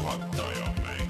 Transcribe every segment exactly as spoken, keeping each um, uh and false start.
juhataja mäng.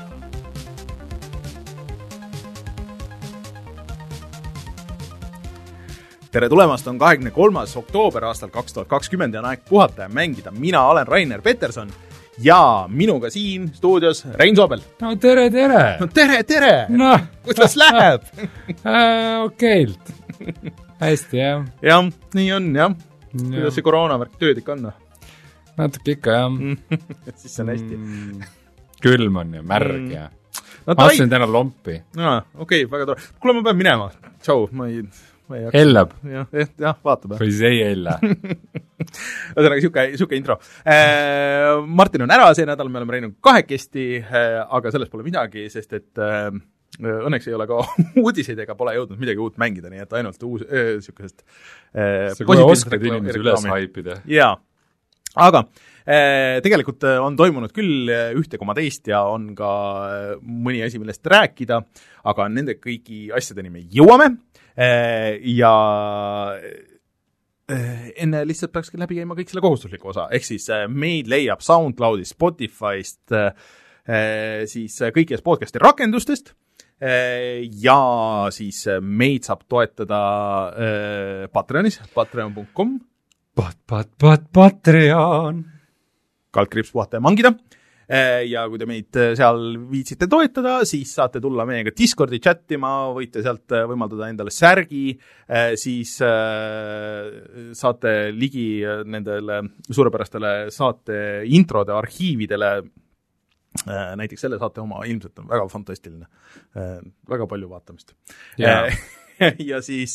Tere tulemast, on kahekümne kolmas oktoober aastal kaks tuhat kakskümmend ja on aeg puhata ja mängida. Mina olen Rainer Peterson ja minuga siin stuudios Rein Soobel. No tere, tere! No tere, tere! No. Kuidas läheb? äh, Okeilt. Hästi, jah. Jah, nii on, jah. Kuidas see koroonavärk tööd ikka on? Natuke ikka, jah. Siis see on hästi. Mm, külm on ja märg mm. ja no, ma astun täna lompi. No, okei, okay, väga tore. Kuule, ma pean minema. Tšau, ma ei... Hellab. Jah, jah, vaatab. Või see ei hella. Ühesõnaga, siuke, siuke intro. Äh, Martin on ära see nädal, me oleme reinud kahekesti, äh, aga sellest pole midagi, sest et äh, õnneks ei ole ka uudiseid ega pole jõudnud midagi uut mängida, nii et ainult uus, äh, siukesest äh, sa kohe oskad inimesi üles haipida. Jaa, aga äh, tegelikult on toimunud küll ühte koma teist ja on ka mõni asi, millest rääkida, aga nende kõigi asjadeni me jõuame. Ja enne lihtsalt peaks läbi käima kõik selle kohustusliku osa, ehk siis meid leiab SoundCloudist, Spotify'st, siis kõikidest podcasti rakendustest ja siis meid saab toetada Patreonis, patreon punkt com Pat, pat, pat, Patreon kaldkriips puhata ja mangida. Ja kui te meid seal viitsite toetada, siis saate tulla meiega Discordi chattima, võite sealt võimaldada endale särgi, siis saate ligi nendele suurepärastele saate introde arhiividele, näiteks selle saate oma, ilmselt on väga fantastiline, väga palju vaatamist. Ja, ja siis...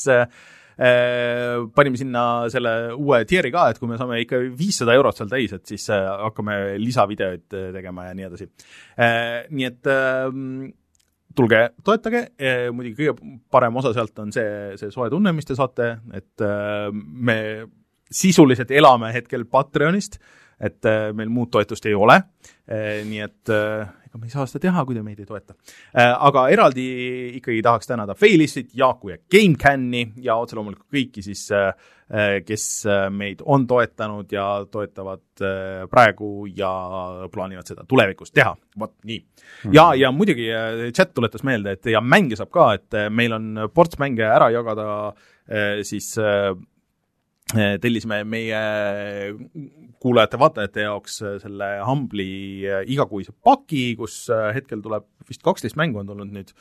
Äh, panime sinna selle uue tieri ka, et kui me saame ikka viissada eurot seal täis, et siis äh, hakkame lisavideoid tegema ja nii edasi. Äh, nii et äh, tulge, toetage, äh, muidugi kõige parem osa sealt on see, see soe tunne, mis te saate, et äh, me sisuliselt elame hetkel Patreonist, et äh, meil muud toetust ei ole, äh, nii et äh, ega me ei saa seda teha, kui te meid ei toeta. Äh, aga eraldi ikkagi tahaks tänada Failistit, Jaaku ja GameCanni ja otse loomulikult kõiki siis, äh, kes meid on toetanud ja toetavad äh, praegu ja plaanivad seda tulevikus teha. Vot nii. Mm-hmm. Ja, ja muidugi chat tuletas meelde, et ja mänge saab ka, et meil on ports mänge ära jagada äh, siis äh, tellisime meie kuulajate-vaatajate jaoks selle Humble'i igakuise paki, kus hetkel tuleb vist kaksteist mängu on tulnud nüüd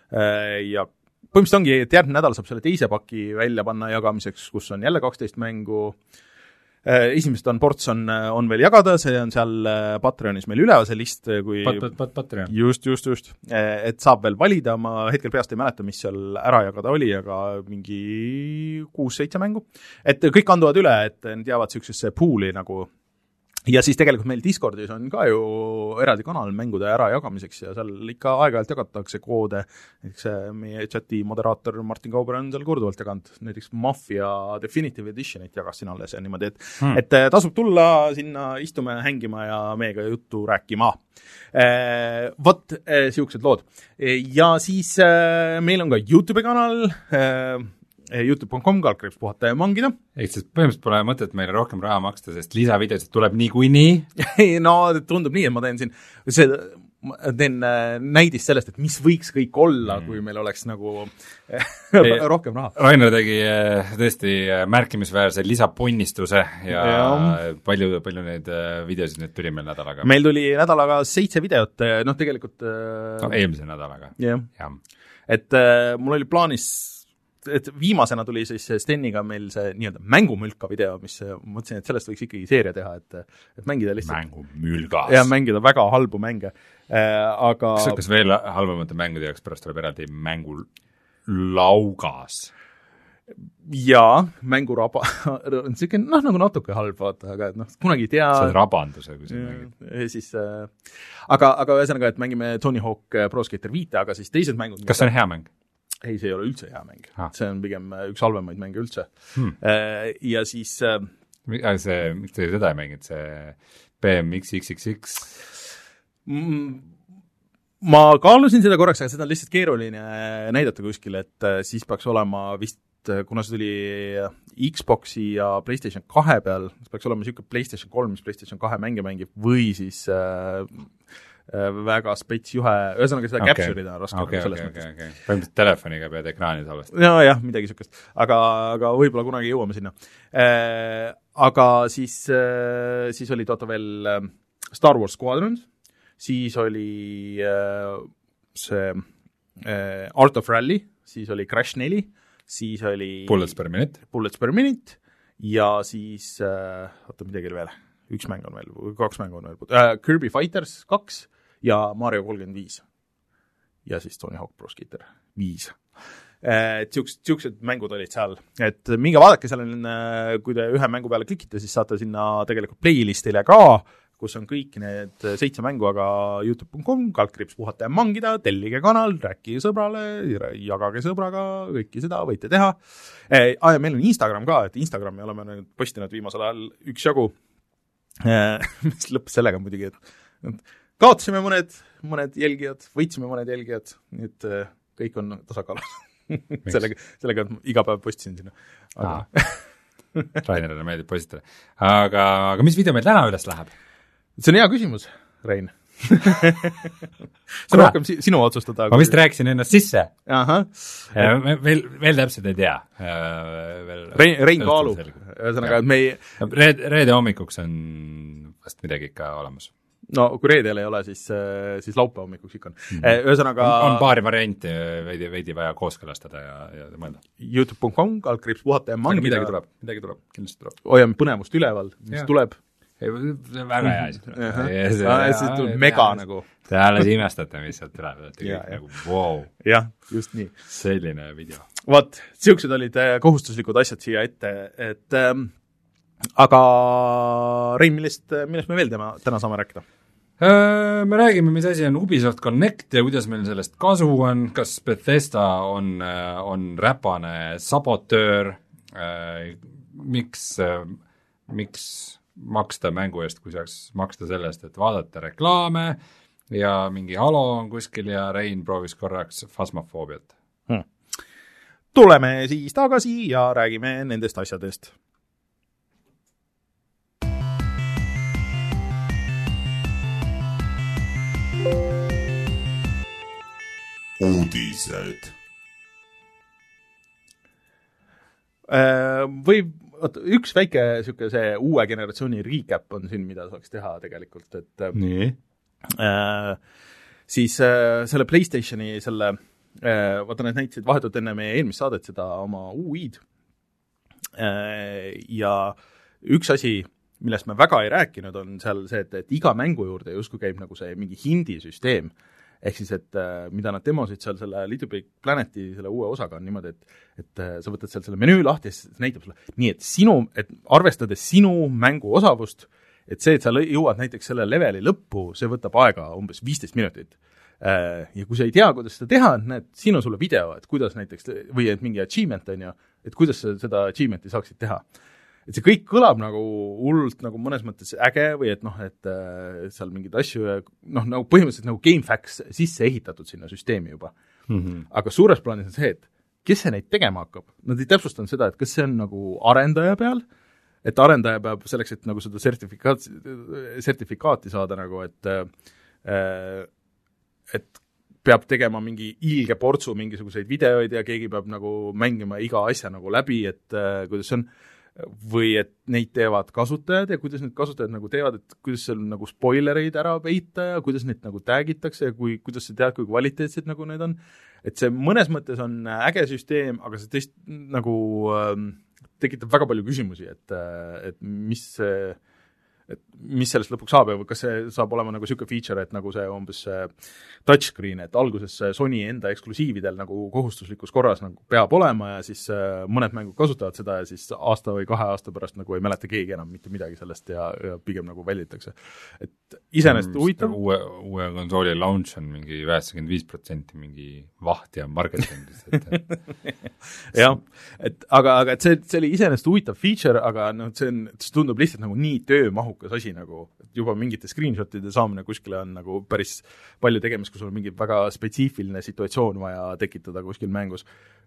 ja põhimõtteliselt ongi, et järgmine nädal saab selle teise paki välja panna jagamiseks, kus on jälle kaksteist mängu. Esimesed on ports on, on veel jagada, see on seal Patreonis meil üleval see list, kui pat, pat, pat, Patreon. Just, just, just. Et saab veel valida, ma hetkel peast ei mäleta, mis seal ära jagada oli, aga mingi kuus-seitse mängu. Et kõik kanduvad üle, et need jäävad sellisesse pooli nagu. Ja siis tegelikult meil Discordis on ka ju eraldi kanal mängude ära jagamiseks ja seal ikka aeg-ajalt jagatakse koode. Näiteks meie chati moderaator Martin Kauber on seal korduvalt jaganud. Näiteks Mafia Definitive Editionit jagas siin alles ja niimoodi, et, hmm. et tasub tulla sinna istume hängima ja meiega juttu rääkima. Eh, vot eh, siuksed lood. Eh, ja siis eh, meil on ka YouTube kanal eh, youtube punkt com kaldkriips puhata ja mangida. Ehk siis põhimõtteliselt pole mõtet meile rohkem raha maksta, sest lisavideosid tuleb niikuinii. No tundub nii, et ma teen siin see, ma teen näidist sellest, et mis võiks kõik olla, mm. kui meil oleks nagu Ei, rohkem raha. Rainer tegi tõesti märkimisväärse lisapunnistuse ja, ja. palju, palju neid videosid nüüd tuli meil nädalaga? Meil tuli nädalaga seitse videot, noh tegelikult no, eelmise nädalaga. Yeah. Ja. Et äh, mul oli plaanis et viimasena tuli siis Steniga meil see nii-öelda mängumülka video, mis mõtlesin, et sellest võiks ikkagi seeria teha, et, et mängida lihtsalt. Mängumülgas. Ja mängida väga halbu mänge. Äh, aga... Kas, kas veel halvamate mängude jaoks pärast tuleb eraldi mängu laugas? Jaa, mänguraba. Siuke, noh, nagu natuke halb, vaata, aga et noh, kunagi ei tea. See on rabanduse, kui sa mängid. Siis, äh, aga, aga ühesõnaga, et mängime Tony Hawk Pro Skater viite, aga siis teised mängud. Kas see on hea mäng? Ei, see ei ole üldse hea mäng. Ah. See on pigem üks halvemaid mänge üldse. Hmm. Ja siis... See, miks te seda ei mängid, see B M X X X X? Ma kaalusin seda korraks, aga seda on lihtsalt keeruline näidata kuskil, et siis peaks olema vist et kuna see tuli Xboxi ja PlayStation kahe peal, see peaks olema niisugune PlayStation kolm, mis PlayStation kahe mänge mängib, või siis äh, väga spets juhe, ühesõnaga seda okay. capture'ida on raske okay, nagu selles okay, mõttes. Okay, okay. Põhimõtteliselt telefoniga pead ekraani salvestama. no jah, midagi niisugust, aga, aga võib-olla kunagi jõuame sinna. Äh, aga siis, äh, siis oli toota veel äh, Star Wars Squadrons, siis oli äh, see äh, Art of Rally, siis oli Crash neli, siis oli Bullets per minute, Bullets per minute ja siis äh, oota, midagi veel, üks mäng on veel, kaks mängu on veel, äh, Kirby Fighters kaks ja Mario kolmkümmend viis. Ja siis Tony Hawk Pro Skater viis. Et siuksed mängud olid seal. Et minge vaadake seal, kui te ühe mängu peale klikite, siis saate sinna tegelikult playlistile ka, kus on kõik need seitse mängu, aga youtube punkt com, kaldkriips puhata ja mangida, tellige kanal, rääkige sõbrale, jagage sõbraga, kõiki seda võite teha. Eh, ja meil on Instagram ka, et Instagrami oleme nüüd postinud viimasel ajal üks jagu, mis lõppes sellega muidugi, et kaotasime mõned, mõned jälgijad, võitsime mõned jälgijad, nii et kõik on tasakaalus. sellega, sellega iga päev postisin sinna. Aga... Rainerile meeldib postitada. Aga, aga mis video meil täna üles läheb? See on hea küsimus, Rein. see on rohkem sinu otsustada. Ma vist kui... rääkisin ennast sisse. Aha. Veel, veel täpselt ei tea. Veel Rein, Rein kaalub. Ühesõnaga, et me ei... Reede, reede hommikuks on vast midagi ikka olemas. No kui reedel ei ole, siis, siis laupäeva hommikuks ikka on. Mm-hmm. Ühesõnaga... On, on paari varianti veidi, veidi vaja kooskõlastada ja, ja mõelda. youtube punkt com, kaldkriips puhata ja mangida. Midagi tuleb, midagi tuleb, kindlasti tuleb. Hoiame põnevust üleval, mis ja. tuleb. Väga hea asi. siis tuleb mega nagu. Te alles imestate, mis sealt tuleb. Nagu, wow. jah, just nii. Selline video. Vaat, siuksed olid kohustuslikud asjad siia ette, et ähm, aga Rein, millest, millest me veel tema, täna saame rääkida? Me räägime, mis asi on Ubisoft Connect ja kuidas meil sellest kasu on, kas Bethesda on, on räpane sabotöör, miks, miks maksta mängu eest, kui saaks maksta sellest, et vaadata reklaame ja mingi Halo on kuskil ja Rein proovis korraks Phasmophobiat. Hmm. Tuleme siis tagasi ja räägime nendest asjadest. Uudised. Või oot, üks väike siuke see uue generatsiooni recap on siin, mida saaks teha tegelikult, et nii. Äh, siis äh, selle PlayStationi selle äh, vaata, need näitasid vahetult enne meie eelmist saadet seda oma U I-d äh, ja üks asi, millest me väga ei rääkinud, on seal see, et, et iga mängu juurde justkui käib nagu see mingi hindisüsteem. Ehk siis, et äh, mida nad demosid seal selle Little Big Planeti selle uue osaga on niimoodi, et, et äh, sa võtad seal selle menüü lahti ja siis näitab sulle nii, et sinu, et arvestades sinu mängu osavust, et see, et sa jõuad näiteks selle leveli lõppu, see võtab aega umbes viisteist minutit. Äh, ja kui sa ei tea, kuidas seda teha, näed, siin on sulle video, et kuidas näiteks, või et mingi achievement on ju, et kuidas sa seda achievement'i saaksid teha. Et see kõik kõlab nagu hullult nagu mõnes mõttes äge või et noh, et äh, seal mingid asju, noh, nagu põhimõtteliselt nagu GameFAQs sisse ehitatud sinna süsteemi juba. Mm-hmm. Aga suures plaanis on see, et kes see neid tegema hakkab? Nad ei täpsustanud seda, et kas see on nagu arendaja peal, et arendaja peab selleks, et nagu seda sertifikaat, sertifikaati saada nagu, et äh, et peab tegema mingi ilge portsu mingisuguseid videoid ja keegi peab nagu mängima iga asja nagu läbi, et äh, kuidas see on või et neid teevad kasutajad ja kuidas need kasutajad nagu teevad, et kuidas seal nagu spoilereid ära peita ja kuidas neid nagu tag'itakse ja kui, kuidas sa tead, kui kvaliteetsed nagu need on. Et see mõnes mõttes on äge süsteem, aga see tõesti nagu äh, tekitab väga palju küsimusi, et, et mis see et mis sellest lõpuks saab ja kas see saab olema nagu siuke feature, et nagu see umbes touchscreen, et alguses Sony enda eksklusiividel nagu kohustuslikus korras nagu peab olema ja siis mõned mängud kasutavad seda ja siis aasta või kahe aasta pärast nagu ei mäleta keegi enam mitte midagi sellest ja, ja pigem nagu välditakse. Et iseenesest huvitav. Uue, uue konsooli launch on mingi üheksakümmend viis protsenti mingi vaht ja marketingis. jah, et aga, aga et see, see oli iseenesest huvitav feature, aga noh, see, on, see tundub lihtsalt nagu nii töömahukas asi nagu, et juba mingite screenshotide saamine kuskile on nagu päris palju tegemist, kui sul on mingi väga spetsiifiline situatsioon vaja tekitada kuskil mängus.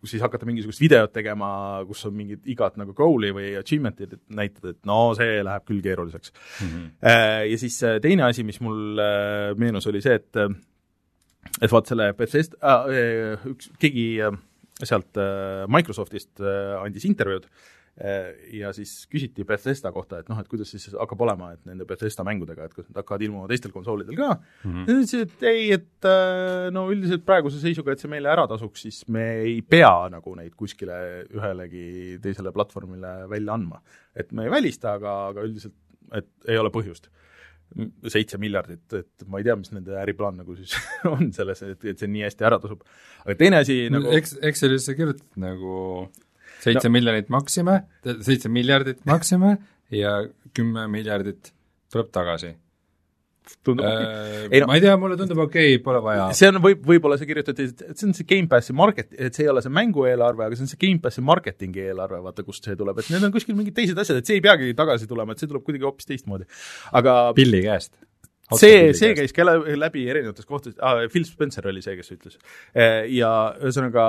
kus siis hakata mingisugust videot tegema, kus on mingid igat nagu goal'i või achievement'id, et näitad, et no see läheb küll keeruliseks mm-hmm. ja siis teine asi, mis mul meenus, oli see, et et vaat selle Bethesda äh, üks, keegi sealt Microsoftist andis intervjuud ja siis küsiti Bethesda kohta, et noh, et kuidas siis hakkab olema, et nende Bethesda mängudega, et kas nad hakkavad ilmuma teistel konsoolidel ka mm-hmm. ja ütles, et ei, et no üldiselt praeguse seisuga, et see meile ära tasuks, siis me ei pea nagu neid kuskile ühelegi teisele platvormile välja andma. Et me ei välista, aga, aga üldiselt, et ei ole põhjust. seitse miljardit, et ma ei tea, mis nende äriplaan nagu siis on selles, et, et see nii hästi ära tasub. Aga teine asi nagu Eks, Excelis sa kirjutad nagu seitse no. miljonit maksime, seitse miljardit maksime ja kümme miljardit tuleb tagasi. Tundub äh, ei, no, ma ei tea, mulle tundub okei okay,, pole vaja. See on võib, võib-olla see kirjutati, et see on see Game Passi market, et see ei ole see mängueelarve, aga see on see Game Passi marketingi eelarve, vaata kust see tuleb, et need on kuskil mingid teised asjad, et see ei peagi tagasi tulema, et see tuleb kuidagi hoopis teistmoodi. Aga Billi käest. See, see käis ka läbi erinevates kohtades, ah, Phil Spencer oli see, kes ütles. Ja ühesõnaga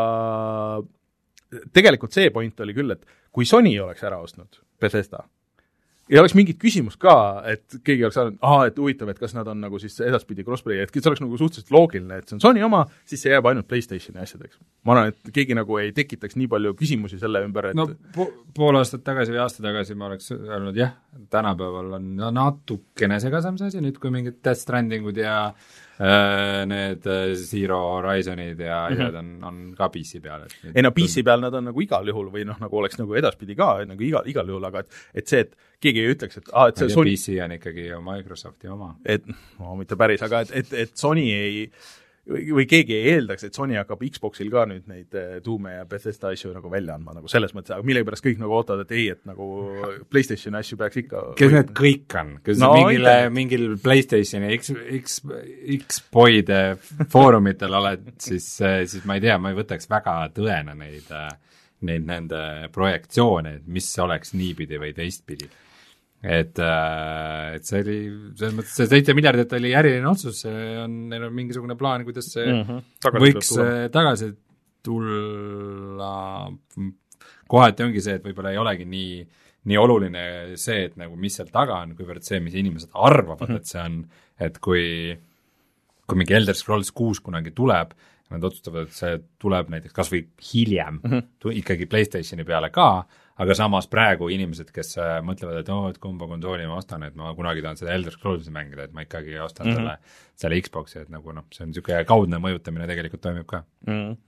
tegelikult see point oli küll, et kui Sony oleks ära ostnud Bethesda, ja oleks mingit küsimust ka, et keegi oleks saanud, aha, et huvitav, et kas nad on nagu siis edaspidi crossplay, et see oleks nagu suhteliselt loogiline, et see on Sony oma, siis see jääb ainult PlayStationi asjadeks. Ma arvan, et keegi nagu ei tekitaks nii palju küsimusi selle ümber, et no po pool aastat tagasi või aasta tagasi ma oleks öelnud, jah, tänapäeval on natukene segasem see asi, nüüd kui mingid Death Strandingud ja äh, need Zero Horizonid ja mm -hmm. on, on ka P C peal. Ei no P C peal nad on nagu igal juhul või noh, nagu oleks nagu edaspidi ka nagu igal, igal juhul, aga et, et see, et keegi ei ütleks, et ah, et see Sony P C on ikkagi ju Microsofti oma. Et, no mitte päris, aga et, et, et Sony ei või keegi ei eeldaks, et Sony hakkab Xboxil ka nüüd neid Doom'e ja Bethesda asju nagu välja andma, nagu selles mõttes, aga millegipärast kõik nagu ootavad, et ei, et nagu PlayStationi asju peaks ikka kes need kõik on? Kes no, mingile, mingil PlayStationi X, X, X-boide foorumitel oled, siis, siis ma ei tea, ma ei võtaks väga tõena neid, neid nende projektsioone, et mis oleks niipidi või teistpidi. Et, et see oli, selles mõttes see seitse miljardit oli äriline otsus, see on, neil on mingisugune plaan, kuidas see mm -hmm. tagasi võiks tulla. tagasi tulla. Kohati ongi see, et võib-olla ei olegi nii, nii oluline see, et nagu mis seal taga on, kuivõrd see, mis inimesed arvavad mm, -hmm. et see on, et kui, kui mingi Elder Scrolls kuus kunagi tuleb, nad otsustavad, et see tuleb näiteks kas või hiljem mm -hmm. ikkagi PlayStationi peale ka, aga samas praegu inimesed, kes äh, mõtlevad, et oo, et kumba konsooli ma ostan, et ma kunagi tahan seda Elder Scrollsi mängida, et ma ikkagi ostan mm -hmm. selle, selle Xboxi, et nagu noh, see on niisugune kaudne mõjutamine tegelikult toimib ka mm. -hmm.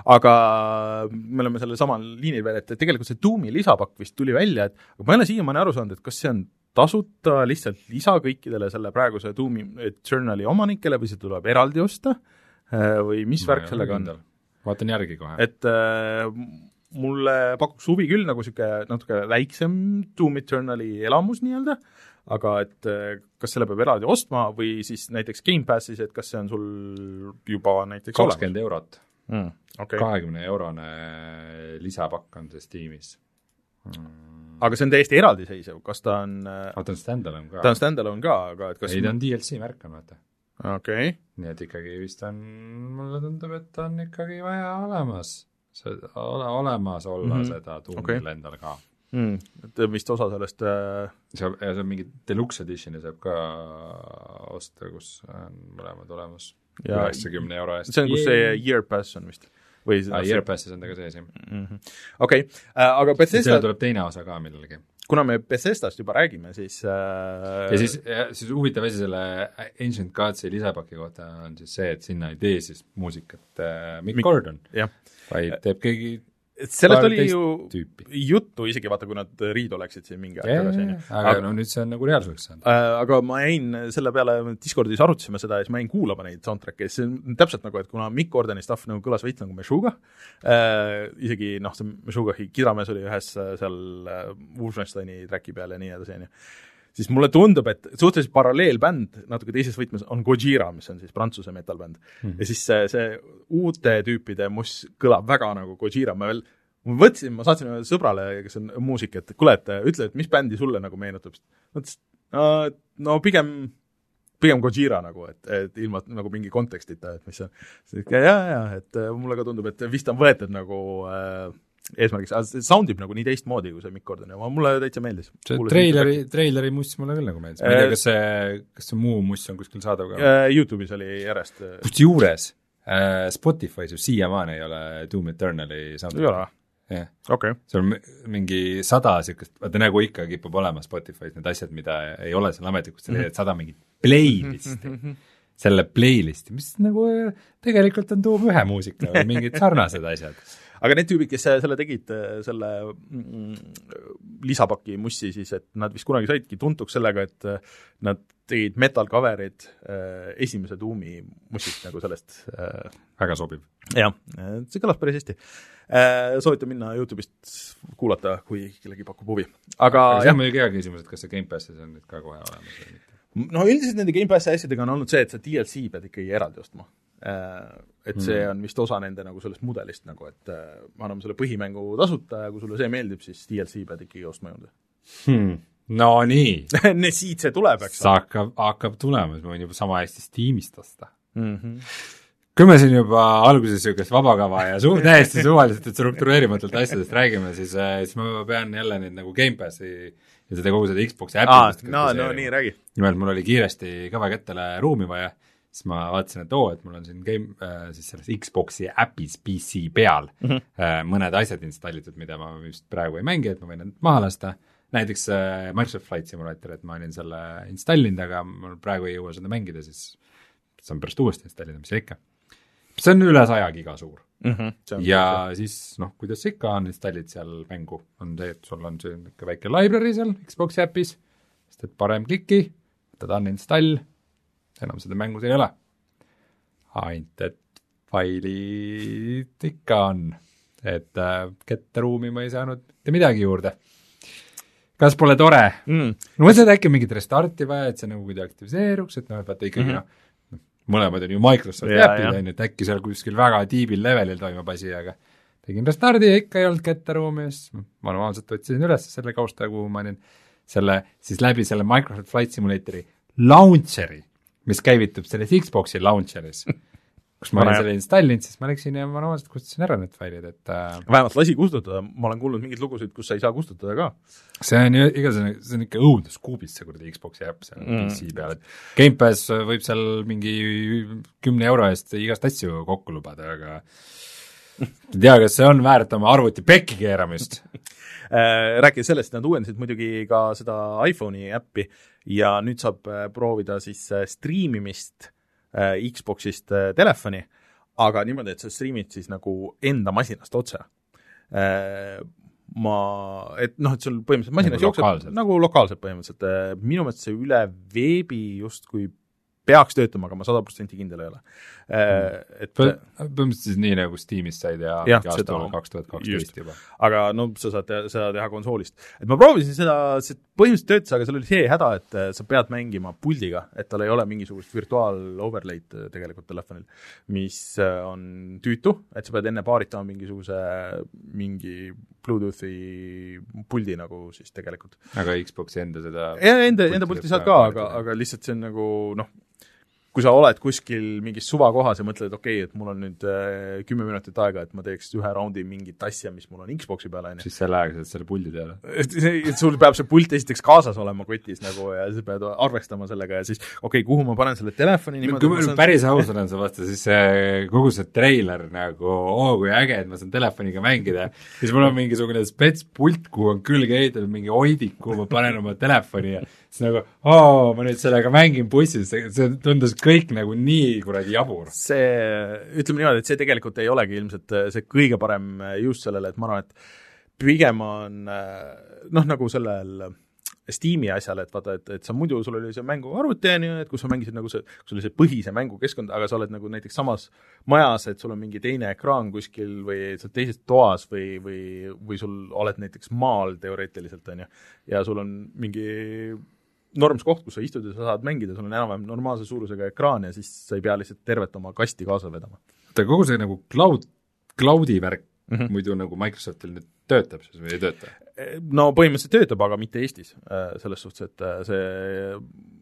Aga me oleme selle samal liinil veel, et tegelikult see Doomi lisapakk vist tuli välja, et aga ma ei ole siiamaani aru saanud, et kas see on tasuta lihtsalt lisa kõikidele selle praeguse Doomi Eternali omanikele või see tuleb eraldi osta või mis ma värk sellega on? Vaatan järgi kohe. Et äh, mulle pakuks huvi küll nagu niisugune natuke väiksem Doom Eternali elamus nii-öelda, aga et kas selle peab eraldi ostma või siis näiteks Game Passis, et kas see on sul juba näiteks kakskümmend eurot. Mm, okay. kahekümne eurone lisapakk on see Steamis. Mm. Aga see on täiesti eraldiseisev, kas ta on aga ta on standalone ka. Ta on standalone ka, aga et kas ei, ta on D L C märk on, vaata. Okei. Okay. Nii et ikkagi vist on, mulle tundub, et on ikkagi vaja olemas, ole, olemas olla mm -hmm. seda Doomil okay. endal ka. Mm, et vist osa sellest äh... see, ja see on mingi deluxe editioni saab ka osta, kus on mõlemad olemas üheksakümne euro eest. See on, kus see Year Pass on vist? Või ah, Year Passis on ta ka sees, jah. Mm -hmm. Okei, okay. uh, aga Bethesda selle tuleb teine osa ka millegi. Kuna me Bethesdast juba räägime, siis uh... ja siis, siis huvitav asi selle Ancient Gods'i lisapaki kohta on siis see, et sinna ei tee siis muusikat uh, Mick, Mick Gordon, vaid teeb keegi sellest oli ju tüüpi. Juttu isegi, vaata, kui nad riid oleksid siin mingi aeg tagasi. Aga, aga no nüüd see on nagu reaalsuseks saanud. Äh, aga ma jäin selle peale, Discordis arutasime seda ja siis ma jäin kuulama neid soundtrack'e, see on täpselt nagu, et kuna Mick Gordoni stuff nagu kõlas veits nagu Meshuga, äh, isegi noh, see Meshuga kidamees oli ühes seal äh, Wolfensteini tracki peal ja nii edasi, onju. Siis mulle tundub, et suhteliselt paralleelbänd natuke teises võtmes on Gojira, mis on siis prantsuse metalbänd. Hmm. Ja siis see, see uute tüüpide mus kõlab väga nagu Gojira, ma veel ma võtsin, ma saatsin ühe sõbrale, kes on muusik, et kuule, et ütle, et mis bändi sulle nagu meenutab. Mõtles, no, no pigem pigem Gojira nagu, et, et ilma nagu mingi kontekstita, et mis on, ja, ja, et mulle ka tundub, et vist on võetud nagu äh, eesmärgiks, aga see soundib nagu nii teistmoodi, kui see Mick Gordon ja mulle täitsa meeldis. see treileri, treileri muss mulle küll nagu meeldis, ma ei tea, kas see, kas see muu muss on kuskil saadav ka? YouTube'is oli järjest. Kus juures äh, Spotify's ju siiamaani ei ole Doom Eternali soundtrack. Ei ole? jah. Okay. See on mingi sada siukest, vaata nagu ikka kipub olema Spotify's need asjad, mida ei ole seal ametlikult, sa leiad sada mingit playlisti, selle playlisti, mis nagu tegelikult on Doom ühe muusika või mingid sarnased asjad. Aga need tüübid, kes selle tegid, selle lisapaki mussi, siis et nad vist kunagi saidki tuntuks sellega, et nad tegid metal coverid esimese Doomi mussist nagu sellest. Väga sobib. Jah, see kõlas päris hästi. Soovitan minna YouTube'ist kuulata, kui kellegi pakub huvi. Aga, Aga see on muidugi hea küsimus, et kas see Game Passis on nüüd ka kohe olemas või mitte? No üldiselt nende Game Passi asjadega on olnud see, et sa D L C pead ikkagi eraldi ostma. Et see on vist osa nende nagu sellest mudelist, nagu, et me anname selle põhimängu tasuta ja kui sulle see meeldib, siis D L C pead ikkagi ostma juurde. Hmm. No nii. Siit see tuleb, eks. See hakkab, hakkab tulema, ma võin juba sama hästi Steamist osta. Mm-hmm. Kui me siin juba alguses niisugust vabakava ja su- täiesti suvaliselt, et struktureerimatult asjadest räägime, siis, siis ma pean jälle nüüd nagu Game Passi ja seda kogu seda Xboxi äppi. No, no nii räägi. Nimelt mul oli kiiresti kõva kättele ruumi vaja, siis ma vaatasin, et oo, et mul on siin game, äh, siis selles Xboxi äpis P C peal mm-hmm. äh, mõned asjad installitud, mida ma just praegu ei mängi, et ma võin need maha lasta. Näiteks äh, Microsoft Flight Simulator, et ma olin selle installinud, aga mul praegu ei jõua seda mängida, siis saan pärast uuesti installida, mis ikka. See on üle saja giga suur. Mm-hmm. Ja siis, noh, kuidas ikka on installid seal mängu, on see, et sul on see väike library seal Xboxi äpis, sest et parem kliki, võtad uninstall, enam seda mängus ei ole. Ainult, et failid ikka on. Et äh, ketteruumi ma ei saanud mitte midagi juurde. Kas pole tore? Mm. No mõtlesin, et äkki mingit restarti vaja, et see nagu kuidagi aktiviseeruks, et noh, et vaata ikkagi mm-hmm. noh, mõlemad on ju Microsofti äpid, et äkki seal kuskil väga tiibil levelil toimub asi, aga tegin restardi ja ikka ei olnud ketteruumi, siis manuaalselt võtsin üles selle kausta, kuhu ma olin selle, siis läbi selle Microsoft Flight Simulatori launcheri, mis käivitub selles Xboxi launcheris, kus ma olin selle installinud, siis ma läksin ja manuaalselt kustutasin ära need failid, et äh, vähemalt lasi kustutada, ma olen kuulnud mingid lugusid, kus sa ei saa kustutada ka. See on ju igasugune, see on ikka õuduskuubis see kuradi Xboxi äpp seal mm. P C peal, et Game Pass võib seal mingi kümne euro eest igast asju kokku lubada, aga ei tea, kas see on väärt oma arvuti pekki keeramist. Rääkides sellest, nad uuendasid muidugi ka seda iPhone'i äppi ja nüüd saab proovida siis streamimist Xboxist telefoni, aga niimoodi, et sa streamid siis nagu enda masinast otse. Ma, et noh, et sul põhimõtteliselt masinas nagu jookseb nagu lokaalselt põhimõtteliselt. Minu mõttes see üle veebi just kui peaks töötama, aga ma sada protsenti kindel ei ole. Et põhimõtteliselt siis nii nagu Steamis said ja, ja aastal kaks tuhat kaksteist juba. Aga no sa saad teha, seda teha konsoolist. Et ma proovisin seda, see põhimõtteliselt töötas, aga seal oli see häda, et sa pead mängima puldiga, et tal ei ole mingisugust virtuaal-overlaid tegelikult telefonil, mis on tüütu, et sa pead enne paaritama mingisuguse mingi Bluetoothi puldi nagu siis tegelikult. Aga Xboxi enda seda... Ja, enda, enda pulti saad ka, aga, aga lihtsalt see on nagu, noh, kui sa oled kuskil mingis suvakohas ja mõtled, okei, okay, et mul on nüüd äh, kümme minutit aega, et ma teeks ühe raundi mingit asja, mis mul on Xboxi peale. Siis selle aega saad selle puldi teada. Et, et sul peab see pult esiteks kaasas olema kotis nagu ja sa pead arvestama sellega ja siis, okei, okay, kuhu ma panen selle telefoni niimoodi. Kui ma saan... päris aus olen sa vastu, siis see, kogu see treiler nagu, oo, kui äge, et ma saan telefoniga mängida. Siis mul on mingisugune spetspult, kuhu on külge ehitatud mingi oidik, kuhu ma panen oma telefoni ja siis nagu, oo, ma nüüd sellega mängin bussis, see tundus kõik nagu nii kuradi jabur. See, ütleme niimoodi, et see tegelikult ei olegi ilmselt see kõige parem just sellele, et ma arvan, et pigem on noh, nagu sellel Steam'i asjal, et vaata, et, et sa muidu, sul oli see mängu arvuti, et kus sa mängisid nagu see, kus oli see põhise mängukeskkond, aga sa oled nagu näiteks samas majas, et sul on mingi teine ekraan kuskil või sa teises toas või, või, või sul oled näiteks maal teoreetiliselt, on ju, ja sul on mingi norms koht, kus sa istud ja sa saad mängida, sul on enam-vähem normaalse suurusega ekraan ja siis sa ei pea lihtsalt tervet oma kasti kaasa vedama. Ta kogu see nagu cloud, cloudi värk mm-hmm. muidu nagu Microsoftil nüüd töötab siis või ei tööta? No põhimõtteliselt töötab, aga mitte Eestis selles suhtes, et see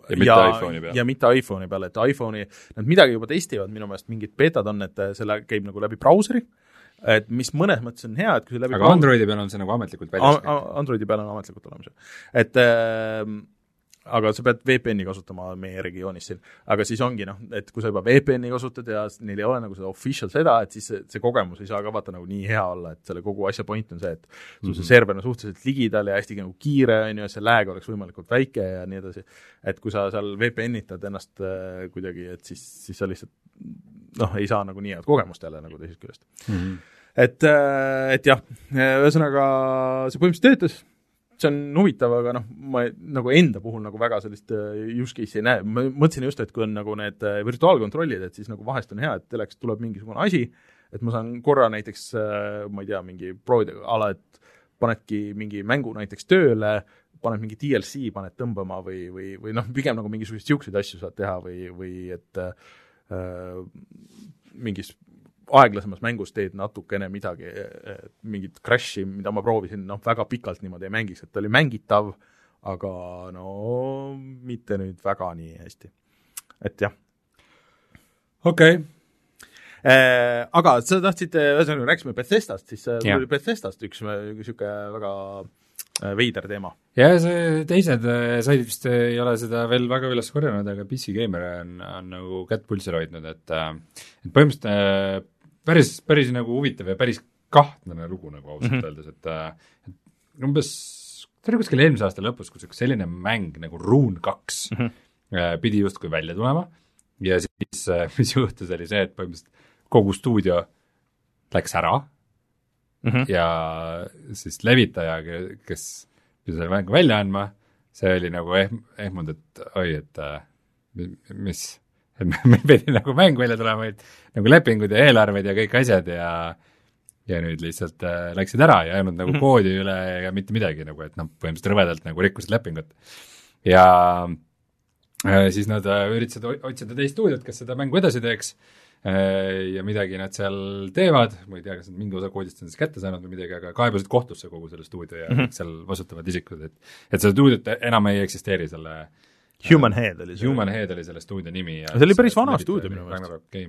ja mitte ja, iPhone'i peal. ja mitte iPhone'i peal, et iPhone'i, nad midagi juba testivad, minu meelest mingid betad on, et see käib nagu läbi brauseri, et mis mõnes mõttes on hea, et kui see läbi aga brauseri... Androidi peal on see nagu ametlikult väljas? Androidi peal on ametlikult olemas. Et äh, aga sa pead V P N-i kasutama meie regioonis siin, aga siis ongi noh, et kui sa juba V P N-i kasutad ja neil ei ole nagu seda official seda, et siis see, see kogemus ei saa ka vaata nagu nii hea olla, et selle kogu asja point on see, et sul see mm-hmm. server on suhteliselt ligidal ja hästi nagu kiire, on ju, see lag oleks võimalikult väike ja nii edasi, et kui sa seal V P N-itad ennast äh, kuidagi, et siis, siis sa lihtsalt noh, ei saa nagu nii head kogemust jälle nagu teisest küljest mm-hmm. et, äh, et jah, ühesõnaga see põhimõtteliselt töötas, see on huvitav, aga noh, ma nagu enda puhul nagu väga sellist use case'i ei näe, ma mõtlesin just, et kui on nagu need virtuaalkontrollid, et siis nagu vahest on hea, et selleks tuleb mingisugune asi, et ma saan korra näiteks, ma ei tea, mingi proovida ala, et panedki mingi mängu näiteks tööle, paned mingi D L C, paned tõmbama või, või, või noh, pigem nagu mingisugused siukseid asju saad teha või, või et äh, mingis aeglasemas mängus teed natukene midagi, mingit crash'i, mida ma proovisin, noh, väga pikalt niimoodi ei mängiks, et ta oli mängitav, aga no mitte nüüd väga nii hästi. Et jah. Okei. Okay. Äh, aga sa tahtsid, ühesõnaga rääkisime Bethesdast, siis tuli Bethesdast üks niisugune väga veider teema. Ja see teised saidid vist ei ole seda veel väga üles korjanud, aga P C Gamer on, on nagu kätt pulsil hoidnud, et, et põhimõtteliselt päris, päris nagu huvitav ja päris kahtlane lugu nagu ausalt mm-hmm. öeldes, et, et umbes, see oli kuskil eelmise aasta lõpus, kus üks selline mäng nagu Rune kaks mm-hmm. pidi justkui välja tulema ja siis, mis juhtus, oli see, et põhimõtteliselt kogu stuudio läks ära mm-hmm. ja siis levitaja, kes pidi selle mängu välja andma, see oli nagu ehm, ehmund, et oi, et mis, et meil pidi nagu mäng välja tulema, et nagu lepingud ja eelarved ja kõik asjad ja ja nüüd lihtsalt äh, läksid ära ja jäänud nagu koodi üle ja mitte midagi nagu, et noh, põhimõtteliselt rõvedalt nagu rikkusid lepingut. Ja äh, siis nad äh, üritasid otsida teist stuudiot, kes seda mängu edasi teeks äh, ja midagi nad seal teevad, ma ei tea, kas nad mingi osa koodist on siis kätte saanud või midagi, aga kaebasid kohtusse kogu selle stuudio ja mm-hmm. seal vastutavad isikud, et, et seda stuudiot enam ei eksisteeri selle Human Head oli see. Human Head oli selle stuudio nimi. Ja see oli päris vana stuudio minu meelest.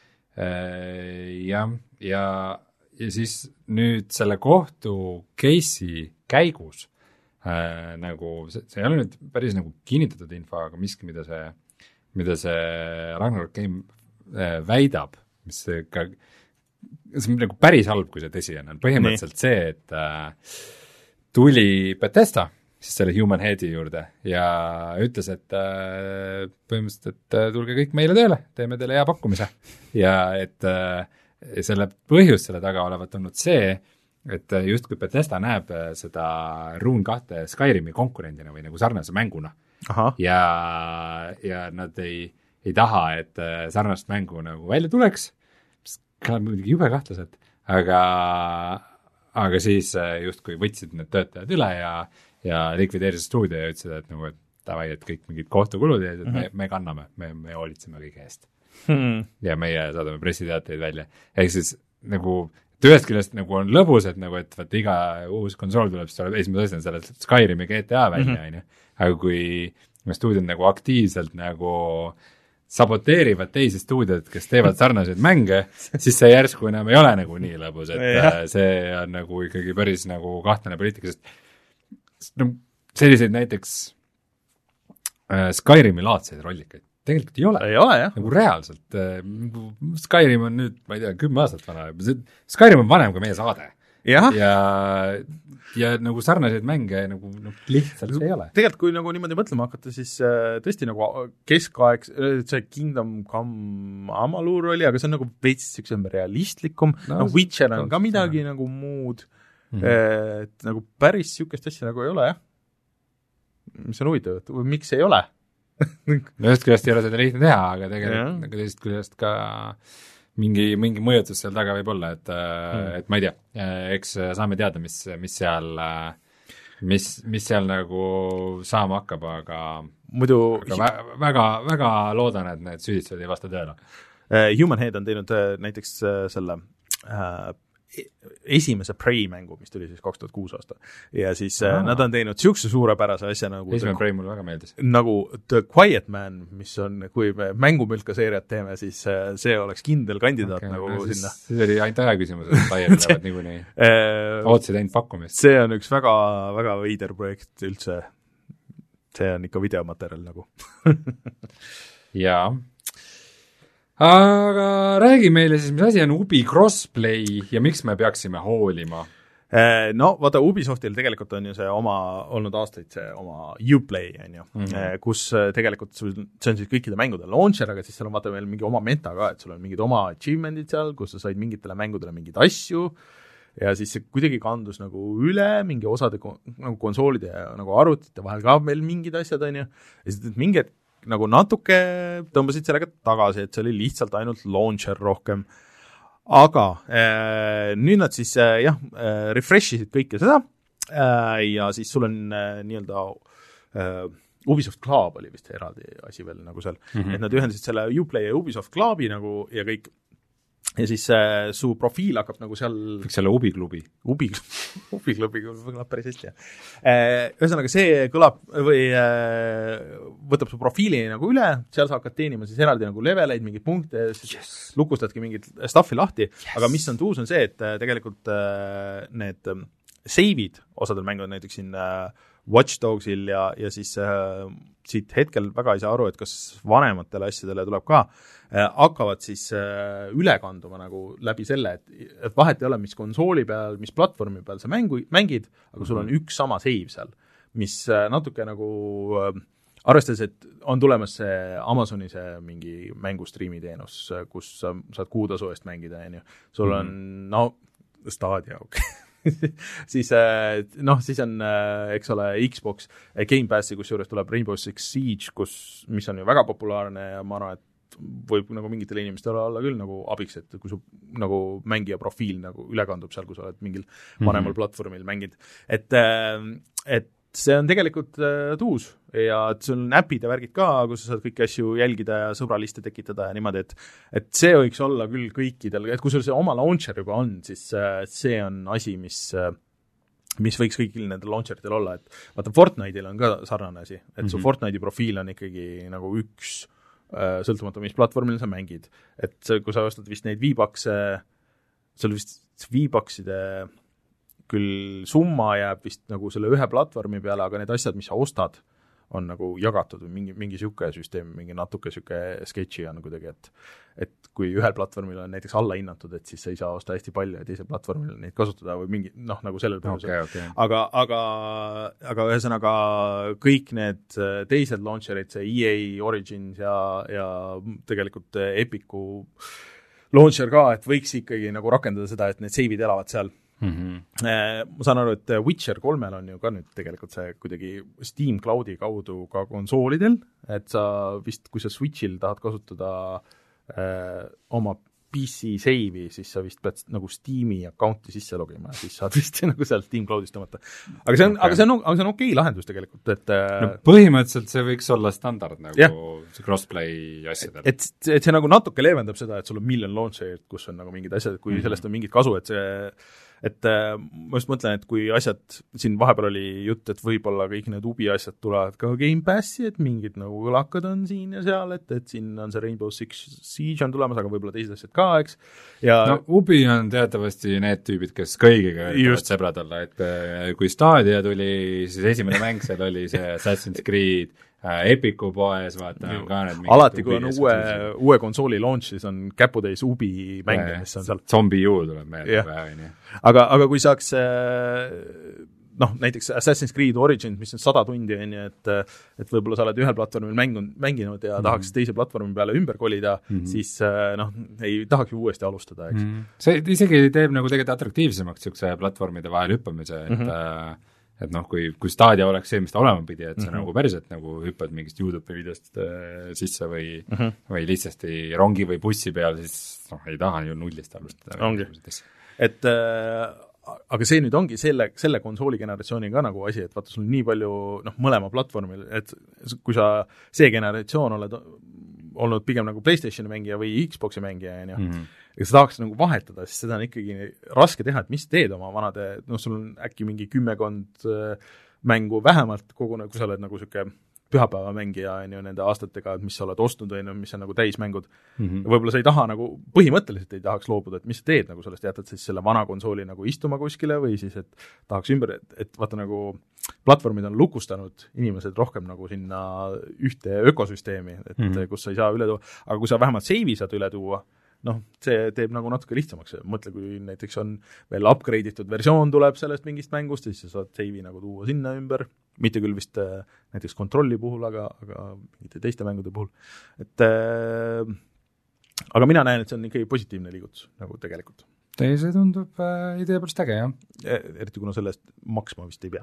Ja, ja, ja siis nüüd selle kohtu case'i käigus äh, nagu, see, see ei ole nüüd päris nagu kinnitatud info, aga miski, mida see, mida see Ragnarok Game äh, väidab, mis see ka, see on nagu päris halb, kui see tõsi on, on põhimõtteliselt Nii. see, et äh, tuli Bethesda siis selle Human Headi juurde ja ütles, et äh, põhimõtteliselt, et äh, tulge kõik meile tööle, teeme teile hea pakkumise. Ja et äh, selle põhjus selle taga olevat olnud see, et just kui Bethesda näeb seda Rune kahte Skyrimi konkurendina või nagu sarnase mänguna Aha. ja, ja nad ei, ei taha, et sarnast mängu nagu välja tuleks, mis kõlab muidugi jube kahtlaselt, aga, aga siis just kui võtsid need töötajad üle ja ja likvideerisid stuudio ja ütlesid, et nagu, et davai, et kõik mingid kohtukulud ja et mm-hmm. me, me kanname, me, me hoolitseme kõige eest. Hmm. Ja meie saadame pressiteateid välja. Ehk siis nagu ühest küljest nagu on lõbus, et nagu, et vaat iga uus konsool tuleb, siis tuleb esimese asjana selle Skyrimi G T A välja, mm-hmm. on ju. Aga kui stuudiod nagu aktiivselt nagu saboteerivad teisi stuudiod, kes teevad sarnaseid mänge, siis see järsku enam ei ole nagu nii lõbus, et see on nagu ikkagi päris nagu kahtlane poliitika, sest no, selliseid näiteks äh, Skyrimi laadseid rollikaid tegelikult ei ole. Ei ole, jah. Nagu reaalselt. Äh, Skyrim on nüüd, ma ei tea, kümme aastat vana. Skyrim on vanem kui meie saade. Ja, ja, ja nagu sarnaseid mänge nagu no, lihtsalt see ei ole. Tegelikult, kui nagu niimoodi mõtlema hakata, siis äh, tõesti nagu keskaeg, see Kingdom Come Amalur oli, aga see on nagu veits realistlikum. No, no Witcher on ka midagi jah. Nagu muud. Mm-hmm. Et nagu päris sükest asja nagu ei ole, jah. Mis on huvitav, et miks ei ole? No just küljest ei ole seda lihtne teha, aga tegelikult nagu teisest küljest ka mingi, mingi mõjutus seal taga võib olla, et, mm. et ma ei tea, eks saame teada, mis, mis seal, mis, mis seal nagu saama hakkab, aga, muidu aga vä, väga, väga loodan, et need süüdistused ei vasta tõele. Human Head on teinud näiteks selle äh, esimese Prey mängu, mis tuli siis kaks tuhat kuus aasta. Ja siis Aa. nad on teinud siukse suurepärase asja nagu esimene Prey mulle väga meeldis. Nagu The Quiet Man, mis on, kui me mängumülka seeriat teeme, siis see oleks kindel kandidaat okay, nagu no, sinna. See oli ainult aja küsimus, et laiali lähevad niikuinii. Ootsid ainult pakkumist. See on üks väga, väga veider projekt üldse. See on ikka videomaterjal nagu. Jaa. Aga räägi meile siis, mis asi on Ubi Crossplay ja miks me peaksime hoolima? No, vaata, Ubisoftil tegelikult on ju see oma, olnud aastaid see oma Uplay, on ju, mm-hmm. kus tegelikult see on siis kõikide mängude launcher, aga siis seal on vaata veel mingi oma meta ka, et sul on mingid oma achievementid seal, kus sa said mingitele mängudele mingeid asju ja siis see kuidagi kandus nagu üle mingi osade nagu konsoolide ja nagu arvutite vahel ka veel mingid asjad, on ju, ja siis mingid nagu natuke tõmbasid sellega tagasi, et see oli lihtsalt ainult launcher rohkem. Aga äh, nüüd nad siis äh, jah, äh, refresh isid kõike seda äh, ja siis sul on äh, nii-öelda äh, Ubisoft Club oli vist eraldi asi veel nagu seal, mm-hmm. et nad ühendasid selle Uplay ja Ubisoft Clubi nagu ja kõik ja siis äh, su profiil hakkab nagu seal Fiks selle Ubi-klubi Ubi, Ubi-klubi kõlab päris hästi, jah. Ühesõnaga see kõlab või äh, võtab su profiili nagu üle, seal sa hakkad teenima siis eraldi nagu leveleid, mingeid punkte, yes. lukustadki mingit staffi lahti, yes. aga mis on tuus on see, et tegelikult äh, need save'id osadel mängud näiteks siin äh, Watch Dogsil ja, ja siis äh, siit hetkel väga ei saa aru, et kas vanematele asjadele tuleb ka, äh, hakkavad siis äh, üle kanduma nagu läbi selle, et, et vahet ei ole, mis konsooli peal, mis platvormi peal sa mängu, mängid, aga sul on üks sama save seal, mis äh, natuke nagu äh, arvestades, et on tulemas see Amazoni see mingi mängustriimi teenus, kus sa saad kuutasu eest mängida, on ju. Sul on, no, Stadia, okei. Okay. siis noh, siis on, eks ole, Xbox Game Passi, kus juures tuleb Rainbow Six Siege, kus, mis on ju väga populaarne ja ma arvan, et võib nagu mingitel inimestel olla küll nagu abiks, et kui su nagu mängija profiil nagu ülekandub seal, kui sa oled mingil vanemal mm-hmm. platvormil mängid. Et, et see on tegelikult äh, tuus ja sul on äpid ja värgid ka, kus sa saad kõiki asju jälgida ja sõbraliste tekitada ja niimoodi, et, et see võiks olla küll kõikidel, et kui sul see oma launcher juba on, siis äh, see on asi, mis, äh, mis võiks kõigil nendel launcheritel olla, et vaata, Fortnite'il on ka sarnane asi, et mm-hmm. su Fortnite'i profiil on ikkagi nagu üks äh, sõltumatu, mis platvormil sa mängid, et see, kui sa ostad vist neid V-Bucks'e, sul vist V-Bucks'ide küll summa jääb vist nagu selle ühe platvormi peale, aga need asjad, mis sa ostad, on nagu jagatud või mingi, mingi siuke süsteem, mingi natuke siuke sketši on kuidagi, et, et kui ühel platvormil on näiteks alla hinnatud, et siis sa ei saa osta hästi palju ja teisel platvormil neid kasutada või mingi, noh, nagu sellel põhjusel. Okay, okay. aga, aga, aga ühesõnaga kõik need teised launcherid, see E A Origins ja, ja tegelikult Epicu launcher ka, et võiks ikkagi nagu rakendada seda, et need save'id elavad seal. Mm-hmm. Ma saan aru, et Witcher kolmel on ju ka nüüd tegelikult see kuidagi Steam Cloudi kaudu ka konsoolidel, et sa vist, kui sa Switchil tahad kasutada äh, oma P C save'i, siis sa vist pead nagu Steam'i accounti sisse logima ja siis saad vist nagu seal Steam Cloudist tõmmata. Aga see on, okay. aga see on, aga see on okei lahendus tegelikult, et no põhimõtteliselt see võiks olla standard nagu yeah. see crossplay asjadel. Et, et, et see nagu natuke leevendab seda, et sul on miljon launcherid, kus on nagu mingid asjad, kui mm-hmm. sellest on mingit kasu, et see et äh, ma just mõtlen, et kui asjad, siin vahepeal oli jutt, et võib-olla kõik need Ubi asjad tulevad ka Game Passi, et mingid nagu kõlakad on siin ja seal, et, et siin on see Rainbow Six Siege on tulemas, aga võib-olla teised asjad ka, eks. Ja no Ubi on teatavasti need tüübid, kes kõigiga üritavad sõbrad olla, et äh, kui Stadia tuli, siis esimene mäng seal oli see Assassin's Creed, Epicu poes, vaata, on ka need alati, kui on uue, uue konsooli launch, siis on käputäis Ubi mänge, mis on seal. Zombie U tuleb meelde päevini. Aga, aga kui saaks noh, näiteks Assassin's Creed Origins, mis on sada tundi, on ju, et, et võib-olla sa oled ühel platvormil mängunud, mänginud ja mm-hmm. tahaks teise platvormi peale ümber kolida, mm-hmm. siis noh, ei tahaks ju uuesti alustada, eks. Mm-hmm. See isegi teeb nagu tegelikult atraktiivsemaks niisuguse platvormide vahel hüppamise, et mm-hmm. et noh, kui, kui Stadia oleks see, mis ta olema pidi, et sa mm-hmm. nagu päriselt nagu hüppad mingist YouTube'i videost äh, sisse või, mm-hmm. või lihtsasti rongi või bussi peal, siis noh, ei taha ju nullist alustada. Ongi. Et äh, aga see nüüd ongi selle, selle konsooli generatsiooni ka nagu asi, et vaata, sul on nii palju noh, mõlema platvormil, et kui sa see generatsioon oled olnud pigem nagu PlayStationi mängija või Xboxi mängija, on ju, ja sa tahaks nagu vahetada, siis seda on ikkagi raske teha, et mis teed oma vanade, noh, sul on äkki mingi kümmekond mängu vähemalt kogune, kui sa oled nagu siuke pühapäevamängija on ju nende aastatega, et mis sa oled ostnud või no, mis on nagu täismängud mm. -hmm. võib-olla sa ei taha nagu, põhimõtteliselt ei tahaks loobuda, et mis sa teed nagu sellest, jätad siis selle vana konsooli nagu istuma kuskile või siis, et tahaks ümber, et, et vaata nagu platvormid on lukustanud inimesed rohkem nagu sinna ühte ökosüsteemi, et mm -hmm. kus sa ei saa üle tuua, aga kui sa vähemalt seivi saad üle tuua, noh, see teeb nagu natuke lihtsamaks, mõtle, kui näiteks on veel upgrade itud versioon tuleb sellest mingist mängust, siis sa saad seivi nagu tuua sinna ümber, mitte küll vist äh, näiteks kontrolli puhul, aga, aga mingite teiste mängude puhul, et äh, aga mina näen, et see on ikkagi positiivne liigutus nagu tegelikult. See tundub äh, idee pärast äge, jah? Eriti kuna sellest maksma vist ei pea.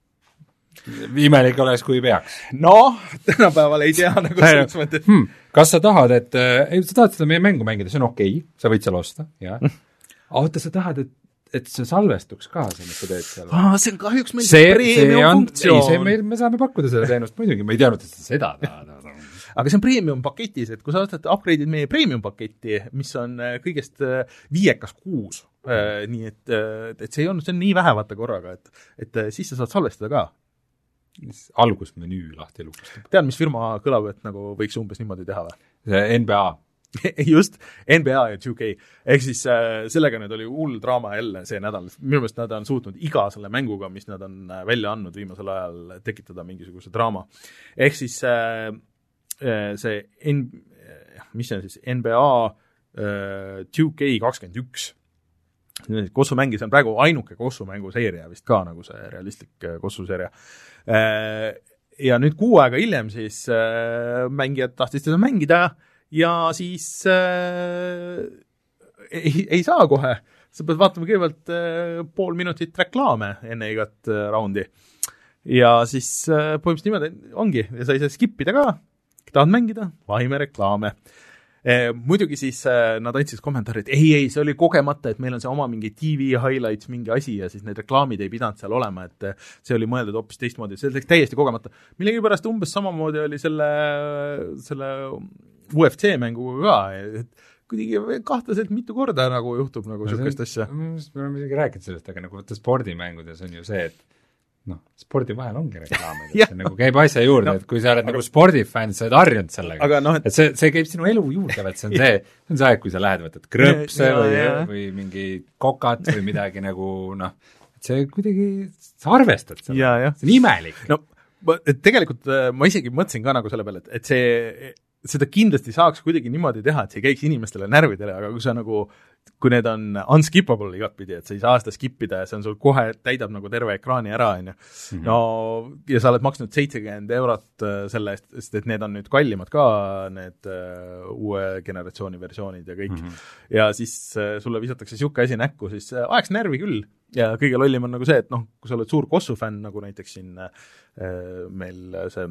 Imelik oleks, kui peaks. No, tänapäeval ei tea nagu selles mõttes. Hmm. Kas sa tahad, et ei, sa tahad seda meie mängu mängida, see on okei, okay, sa võid seal osta, jah. Oota, sa tahad, et, et see salvestuks ka, see, mis sa teed seal? Ah, see on kahjuks meil see, premium funktsioon. Ei, see meil, me saame pakkuda seda teenust muidugi, ma ei teadnud, et seda tahad. Aga see on premium paketis, et kui sa ostad upgrade'id meie premium paketti, mis on kõigest viiekas kuus, nii et, et see ei olnud, see on nii vähe vaata korraga, et, et siis sa saad salvestada ka. Algusmenüü lahti lukustab. Tead, mis firma kõlab, et nagu võiks umbes niimoodi teha või? N B A. Just, N B A ja two K. Ehk siis äh, sellega nüüd oli hull draama jälle see nädal. Minu meelest nad on suutnud iga selle mänguga, mis nad on välja andnud viimasel ajal, tekitada mingisuguse draama. Ehk siis äh, see N, mis see on siis N B A äh, two K kakskümmend üks. Kossumäng, see on praegu ainuke kossumängu seeria vist ka, nagu see realistlik kossuseeria. Ja nüüd kuu aega hiljem siis mängijad tahtis seda mängida ja siis äh, ei, ei saa kohe. Sa pead vaatama kõigepealt äh, pool minutit reklaame enne igat äh, raundi. Ja siis äh, põhimõtteliselt niimoodi ongi, ja sa ei saa skippida ka, tahad mängida, vahime reklaame. Eh, muidugi siis eh, nad andsid kommentaari, et ei, ei, see oli kogemata, et meil on see oma mingi T V highlights, mingi asi ja siis need reklaamid ei pidanud seal olema, et see oli mõeldud hoopis teistmoodi, see läks täiesti kogemata. Millegi pärast umbes samamoodi oli selle, selle U F C mänguga ka, et kuidagi kahtlaselt mitu korda nagu juhtub nagu no, sükest asja. Me oleme isegi rääkinud sellest, aga nagu võtta spordimängudes on ju see, et noh, spordi vahel ongi reklaamid, et see nagu käib asja juurde no,, et kui sa oled aga, nagu spordifänn, sa oled harjunud sellega, no, et, et see, see käib sinu elu juurde, et see on see, see on see aeg, kui sa lähed, võtad krõpse ja, või, ja. või mingi kokat või midagi nagu noh, et see kuidagi, sa arvestad selle, see on imelik. No tegelikult ma isegi mõtlesin ka nagu selle peale, et, et see, seda kindlasti saaks kuidagi niimoodi teha, et see ei käiks inimestele närvidele, aga kui sa nagu kui need on unskippable igatpidi, et sa ei saa seda skippida ja see on sul kohe, täidab nagu terve ekraani ära, on ju. No, ja sa oled maksnud seitsekümmend eurot selle eest, sest et need on nüüd kallimad ka, need uh, uue generatsiooni versioonid ja kõik. Mm-hmm. Ja siis uh, sulle visatakse siuke asi näkku, siis uh, ajaks närvi küll. Ja kõige lollim on nagu see, et noh, kui sa oled suur kossufänn, nagu näiteks siin uh, meil see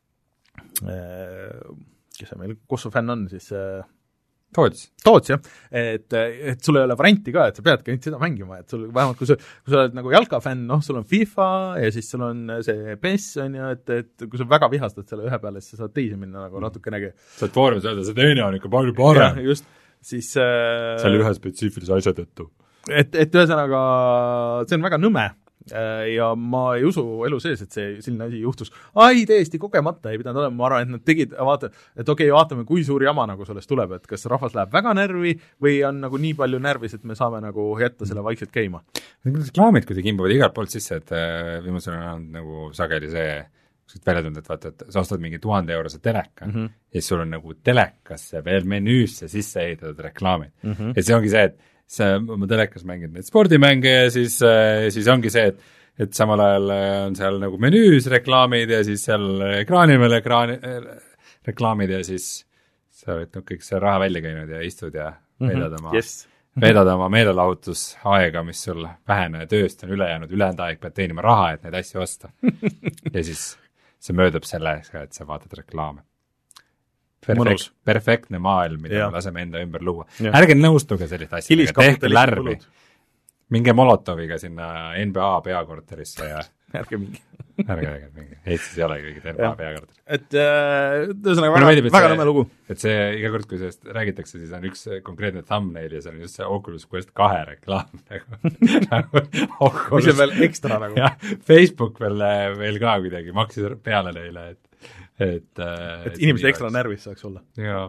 uh, kes see meil kossufänn on, siis uh, Toots. Toots, jah. Et, et sul ei ole varianti ka, et sa peadki ainult seda mängima, et sul vähemalt, kui sa, kui sa oled nagu jalkafänn, noh, sul on FIFA ja siis sul on see P E S, on ju, et, et kui sa väga vihastad selle ühe peale, siis sa saad teisi minna nagu natukenegi. Sa oled foorumis öelda, see teine on ikka palju parem. Ja, just, siis äh, selle ühe spetsiifilise asja tõttu. Et, et ühesõnaga, see on väga nõme. Ja ma ei usu elu sees, et see selline asi juhtus. Ai, täiesti kogemata ei pidanud olema, ma arvan, et nad tegid, vaata, et okei, okay, vaatame, kui suur jama nagu sellest tuleb, et kas rahvas läheb väga närvi või on nagu nii palju närvis, et me saame nagu jätta selle vaikselt käima. Reklaamid kuidagi imbuvad igalt poolt sisse, et viimasel on nagu sageli see välja tunda, et vaata, et sa ostad mingi tuhande eurose teleka mm -hmm. ja sul on nagu telekasse veel menüüsse sisse ehitatud reklaamid. Mm -hmm. ja see ongi see, et see, ma telekas mängin neid spordimänge ja siis, siis ongi see, et, et samal ajal on seal nagu menüüs reklaamid ja siis seal ekraani veel ekraani, reklaamid ja siis sa oled no, kõik see raha välja käinud ja istud ja veedad oma, yes. veedad oma meelelahutusaega, mis sul vähene tööst on üle jäänud, ülejäänud aeg pead teenima raha, et neid asju osta. Ja siis see möödub selle, et sa vaatad reklaame. Perfekt, perfektne maailm, mida ja. Me laseme enda ümber luua. Ja. Ärge nõustuge sellist asja, tehke lärmi. Minge Molotoviga sinna N B A peakorterisse ja ärge mingi. ärge, ärge, Eestis ei ole kõige terve peakartul. et ühesõnaga väga, väga, väga nõme lugu. Et see, iga kord, kui sellest räägitakse, siis on üks konkreetne thumbnail ja see on just see Oculus Quest kahe reklaam nagu Oculus. mis on veel ekstra nagu. jah, Facebook veel, veel ka kuidagi maksis peale neile, et et, et inimesed ekstra närvis saaks olla. jaa.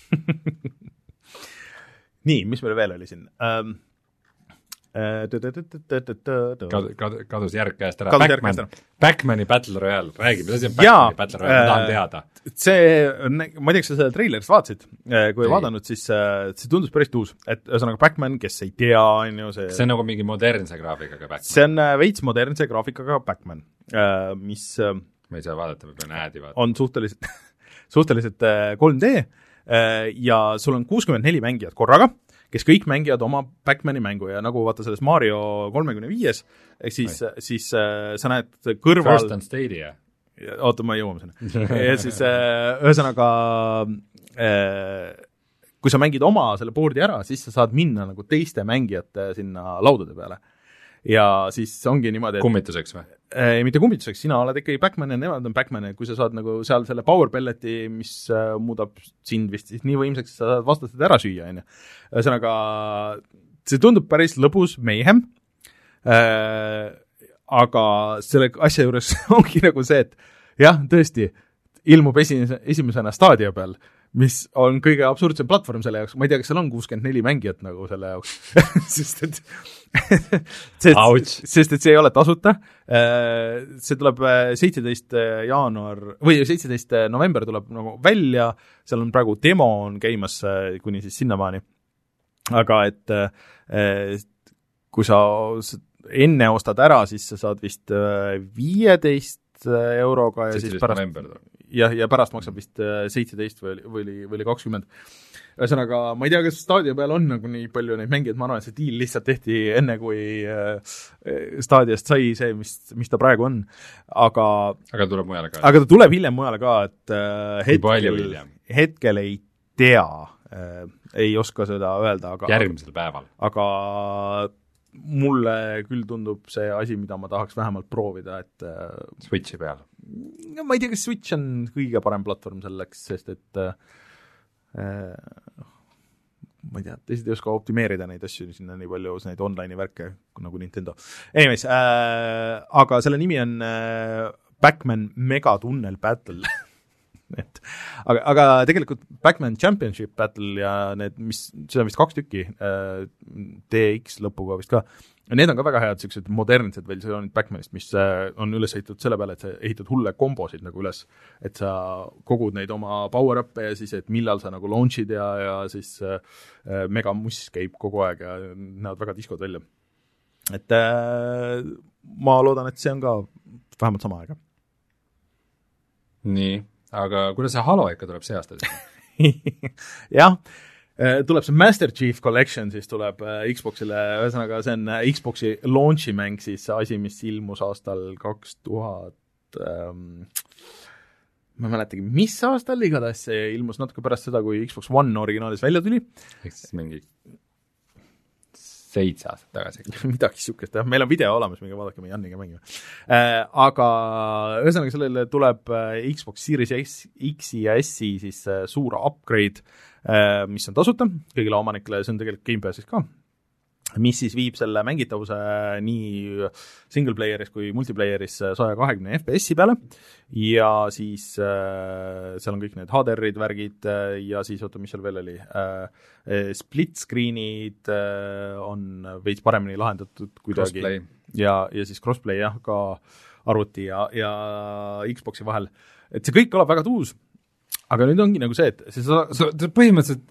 nii, mis meil veel oli siin um,? Kadu, kadu, kadus järg käest ära. kadus järg käest ära. Backmani Battle Royale, räägi, mis asi on Backmani Battle Royale, ma tahan teada. See, ma ei tea, kas sa seda treilerist vaatasid, kui ei vaadanud, siis see tundus päris tuus, et ühesõnaga Backman, kes ei tea, on ju see see on nagu mingi modernse graafikaga Backman. see on veits modernse graafikaga Backman, mis ma ei saa vaadata, ma pean äädi vaadata. on suhteliselt, suhteliselt kolm D ja sul on kuuskümmend neli mängijat korraga, kes kõik mängivad oma Backmani mängu ja nagu vaata selles Mario kolmekümne viies, ehk siis, siis äh, sa näed kõrval First on Stadia. oota, ma jõuame sinna. ja siis äh, ühesõnaga äh, kui sa mängid oma selle board'i ära, siis sa saad minna nagu teiste mängijate sinna laudade peale. Ja siis ongi niimoodi, et kummituseks või? Ei, mitte kummituseks, sina oled ikkagi Backman ja nemad on Backman ja kui sa saad nagu seal selle power pelleti, mis äh, muudab sind vist siis nii võimsaks, sa saad vastased ära süüa, on ju. Ühesõnaga, see tundub päris lõbus mayhem, äh, aga selle asja juures ongi nagu see, et jah, tõesti, ilmub esimese, esimesena Stadia peal, mis on kõige absurdsem platvorm selle jaoks, ma ei tea, kas seal on kuuskümmend neli mängijat nagu selle jaoks, sest et sest, sest et see ei ole tasuta, see tuleb seitseteist jaanuar või seitseteist november tuleb nagu välja, seal on praegu demo on käimas kuni siis sinnamaani, aga et kui sa enne ostad ära, siis sa saad vist viieteist euroga ja siis pärast jah, ja pärast maksab vist seitseteist või, või, või kakskümmend. Ühesõnaga, ma ei tea, kas Stadia peal on nagu nii palju neid mängijaid, ma arvan, et see deal lihtsalt tehti enne, kui Stadiast sai see, mis, mis ta praegu on. Aga aga tuleb mujale ka. Aga ta tuleb hiljem mujale ka, et hetkel, hetkel ei tea, ei oska seda öelda. Aga, järgmisel päeval. Aga mulle küll tundub see asi, mida ma tahaks vähemalt proovida, et Switchi peal. Ma ei tea, kas Switch on kõige parem platvorm selleks, sest et äh, ma ei tea, teised ei oska optimeerida neid asju, sinna nii palju neid online'i värke nagu Nintendo. Anyways, äh, aga selle nimi on äh, Backman Megatunnel Battle. et, aga, aga tegelikult Backman Championship Battle ja need, mis, see on vist kaks tükki, äh, D X lõpuga vist ka, need on ka väga head, sellised modernsed versioonid Backmanist, mis on üles ehitatud selle peale, et sa ehitad hulle kombosid nagu üles, et sa kogud neid oma power-up'e ja siis, et millal sa nagu launch'id ja, ja siis äh, megamuss käib kogu aeg ja näevad väga diskod välja. Et äh, ma loodan, et see on ka vähemalt sama aega. Nii, aga kuidas see Halo ikka tuleb see aasta? jah, tuleb see Master Chief Collection, siis tuleb Xboxile, ühesõnaga see on Xboxi launchi mäng, siis asi, mis ilmus aastal kaks tuhat ähm, ma mäletagi, mis aastal, igatahes see ilmus natuke pärast seda, kui Xbox One originaalis välja tuli. Eks siis mingi seitse aastat tagasi. midagi sihukest, jah, meil on video olemas, minge vaadake, me Janniga mängime. Äh, aga ühesõnaga sellele tuleb Xbox Series X-i ja S-i siis suur upgrade, äh, mis on tasuta kõigile omanikele, see on tegelikult Game Passis ka, mis siis viib selle mängitavuse nii single playeris kui multiplayeris sada kakskümmend F P S-i peale ja siis äh, seal on kõik need H D R-id, värgid äh, ja siis, oota, mis seal veel oli, äh, split screen'id äh, on veits paremini lahendatud kuidagi. Crossplay. Ja, ja siis crossplay jah, ka arvuti ja, ja Xboxi vahel. Et see kõik kõlab väga tuus, aga nüüd ongi nagu see, et see sa... So, põhimõtteliselt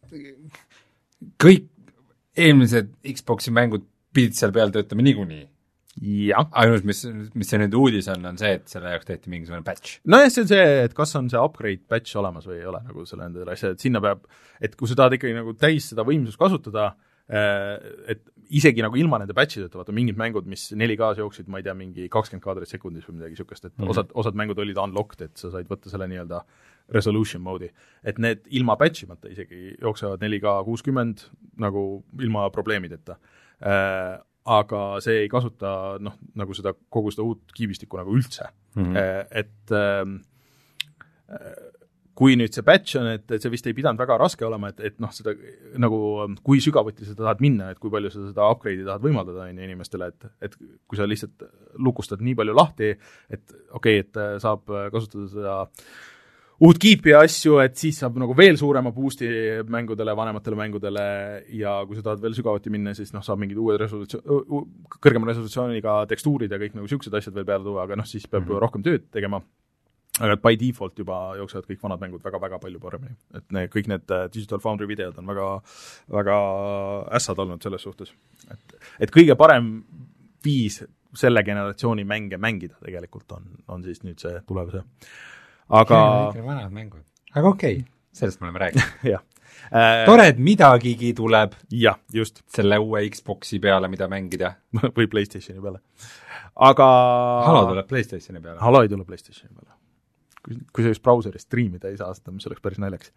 kõik eelmised Xboxi mängud pidid seal peal töötama niikuinii. Jah. Ainus, mis, mis see nüüd uudis on, on see, et selle jaoks tehti mingisugune patch. No jah, see on see, et kas on see upgrade patch olemas või ei ole nagu selle endale asja, et sinna peab, et kui sa tahad ikkagi nagu täis seda võimsust kasutada, et isegi nagu ilma nende patchideta, vaata mingid mängud, mis neli K-s jooksid, ma ei tea, mingi kakskümmend kaadrit sekundis või midagi sihukest, et mm-hmm. osad, osad mängud olid unlocked, et sa said võtta selle nii-öelda resolution mode'i, et need ilma patchimata isegi jooksevad neli K kuuskümmend nagu ilma probleemideta. aga see ei kasuta noh, nagu seda, kogu seda uut kiibistikku nagu üldse mm-hmm. et äh, kui nüüd see patch on, et, et see vist ei pidanud väga raske olema, et, et noh, seda nagu, kui sügavuti seda tahad minna, et kui palju sa seda upgrade'i tahad võimaldada on inimestele, et, et kui sa lihtsalt lukustad nii palju lahti, et okei okay,, et saab kasutada seda uut kiipi ja asju, et siis saab nagu veel suurema boost'i mängudele, vanematele mängudele ja kui sa tahad veel sügavuti minna, siis noh, saab mingid uued resolutsioon, kõrgema resolutsiooniga tekstuurid ja kõik nagu siuksed asjad veel peale tuua, aga noh, siis peab mm-hmm. rohkem tööd tegema. Aga by default juba jooksevad kõik vanad mängud väga-väga palju paremini. Et ne, kõik need Digital Foundry videod on väga, väga ässad olnud selles suhtes. Et, et kõige parem viis selle generatsiooni mänge mängida tegelikult on, on siis nüüd see tulevuse. Aga vanad mängud. Aga okei, okay. Sellest me oleme rääkinud. jah. Äh, Tore, et midagigi tuleb jah, just. Selle uue Xboxi peale, mida mängida. või PlayStationi peale. Aga Halo tuleb PlayStationi peale. Halo ei tule PlayStationi peale. Kui, kui sa just brauseris streamida ei saa seda, mis oleks päris naljaks.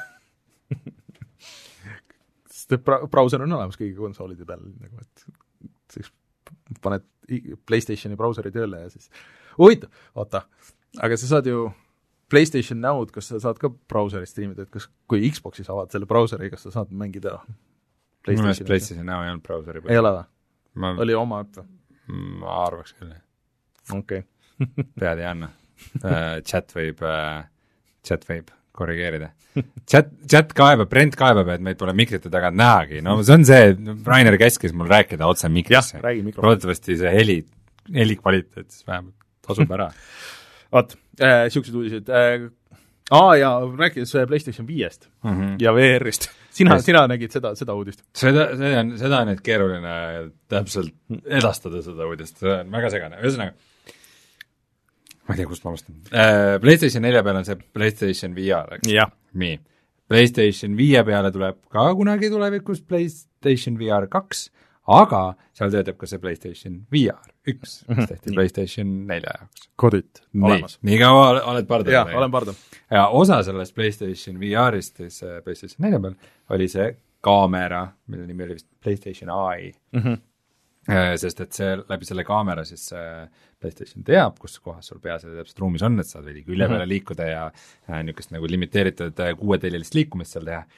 Sest bra- brauser on olemas kõigi konsoolide peal, nagu et siis paned PlayStationi brauseri tööle ja siis huvitav, oota, aga sa saad ju PlayStation Now'd, kas sa saad ka brauseri streamida, et kas, kui Xboxi saavad selle brauseri, kas sa saad mängida PlayStation, Minu PlayStation Now ei olnud brauseri peal. Ei ole või? Ma... Oli oma äpp või? Ma arvaks küll. Okei. Okay. Pead ei anna. Uh, chat võib uh, chat võib korrigeerida. Chat, chat kaebab, Brent kaebab, et meid pole mikrite tagant nähagi. No see on see, Rainer käskis mul rääkida otse mikrisse. Jah, räägi mikrofon. Loodetavasti see heli, heli kvaliteet siis vähemalt tasub ära. Vaat, äh, siuksed uudised. Äh, aa ja rääkides PlayStation viiest mm-hmm. ja V R-ist. Sina, yes. sina nägid seda, seda uudist? Seda, seda on, seda on nüüd keeruline täpselt edastada seda uudist. See on väga segane. Ühesõnaga, ma ei tea, kust ma alustan. Uh, PlayStation nelja peal on see PlayStation V R, eks? Jah. Nii. PlayStation viie peale tuleb ka kunagi tulevikus PlayStation V R kaks, aga seal töötab ka see PlayStation V R üks, mis tehti mm-hmm. PlayStation nelja jaoks. Kodit, olemas. Nii kaua oled pardal? Jah, olen pardal. Ja osa sellest PlayStation V R-ist, siis PlayStation nelja peal, oli see kaamera, mille nimi oli vist PlayStation Eye. Mm-hmm. Sest et see läbi selle kaamera siis PlayStation teab, kus kohas sul pea selle täpselt ruumis on, et saad veidi külje peale liikuda ja niisugust nagu limiteeritud kuueteljelist liikumist seal teha.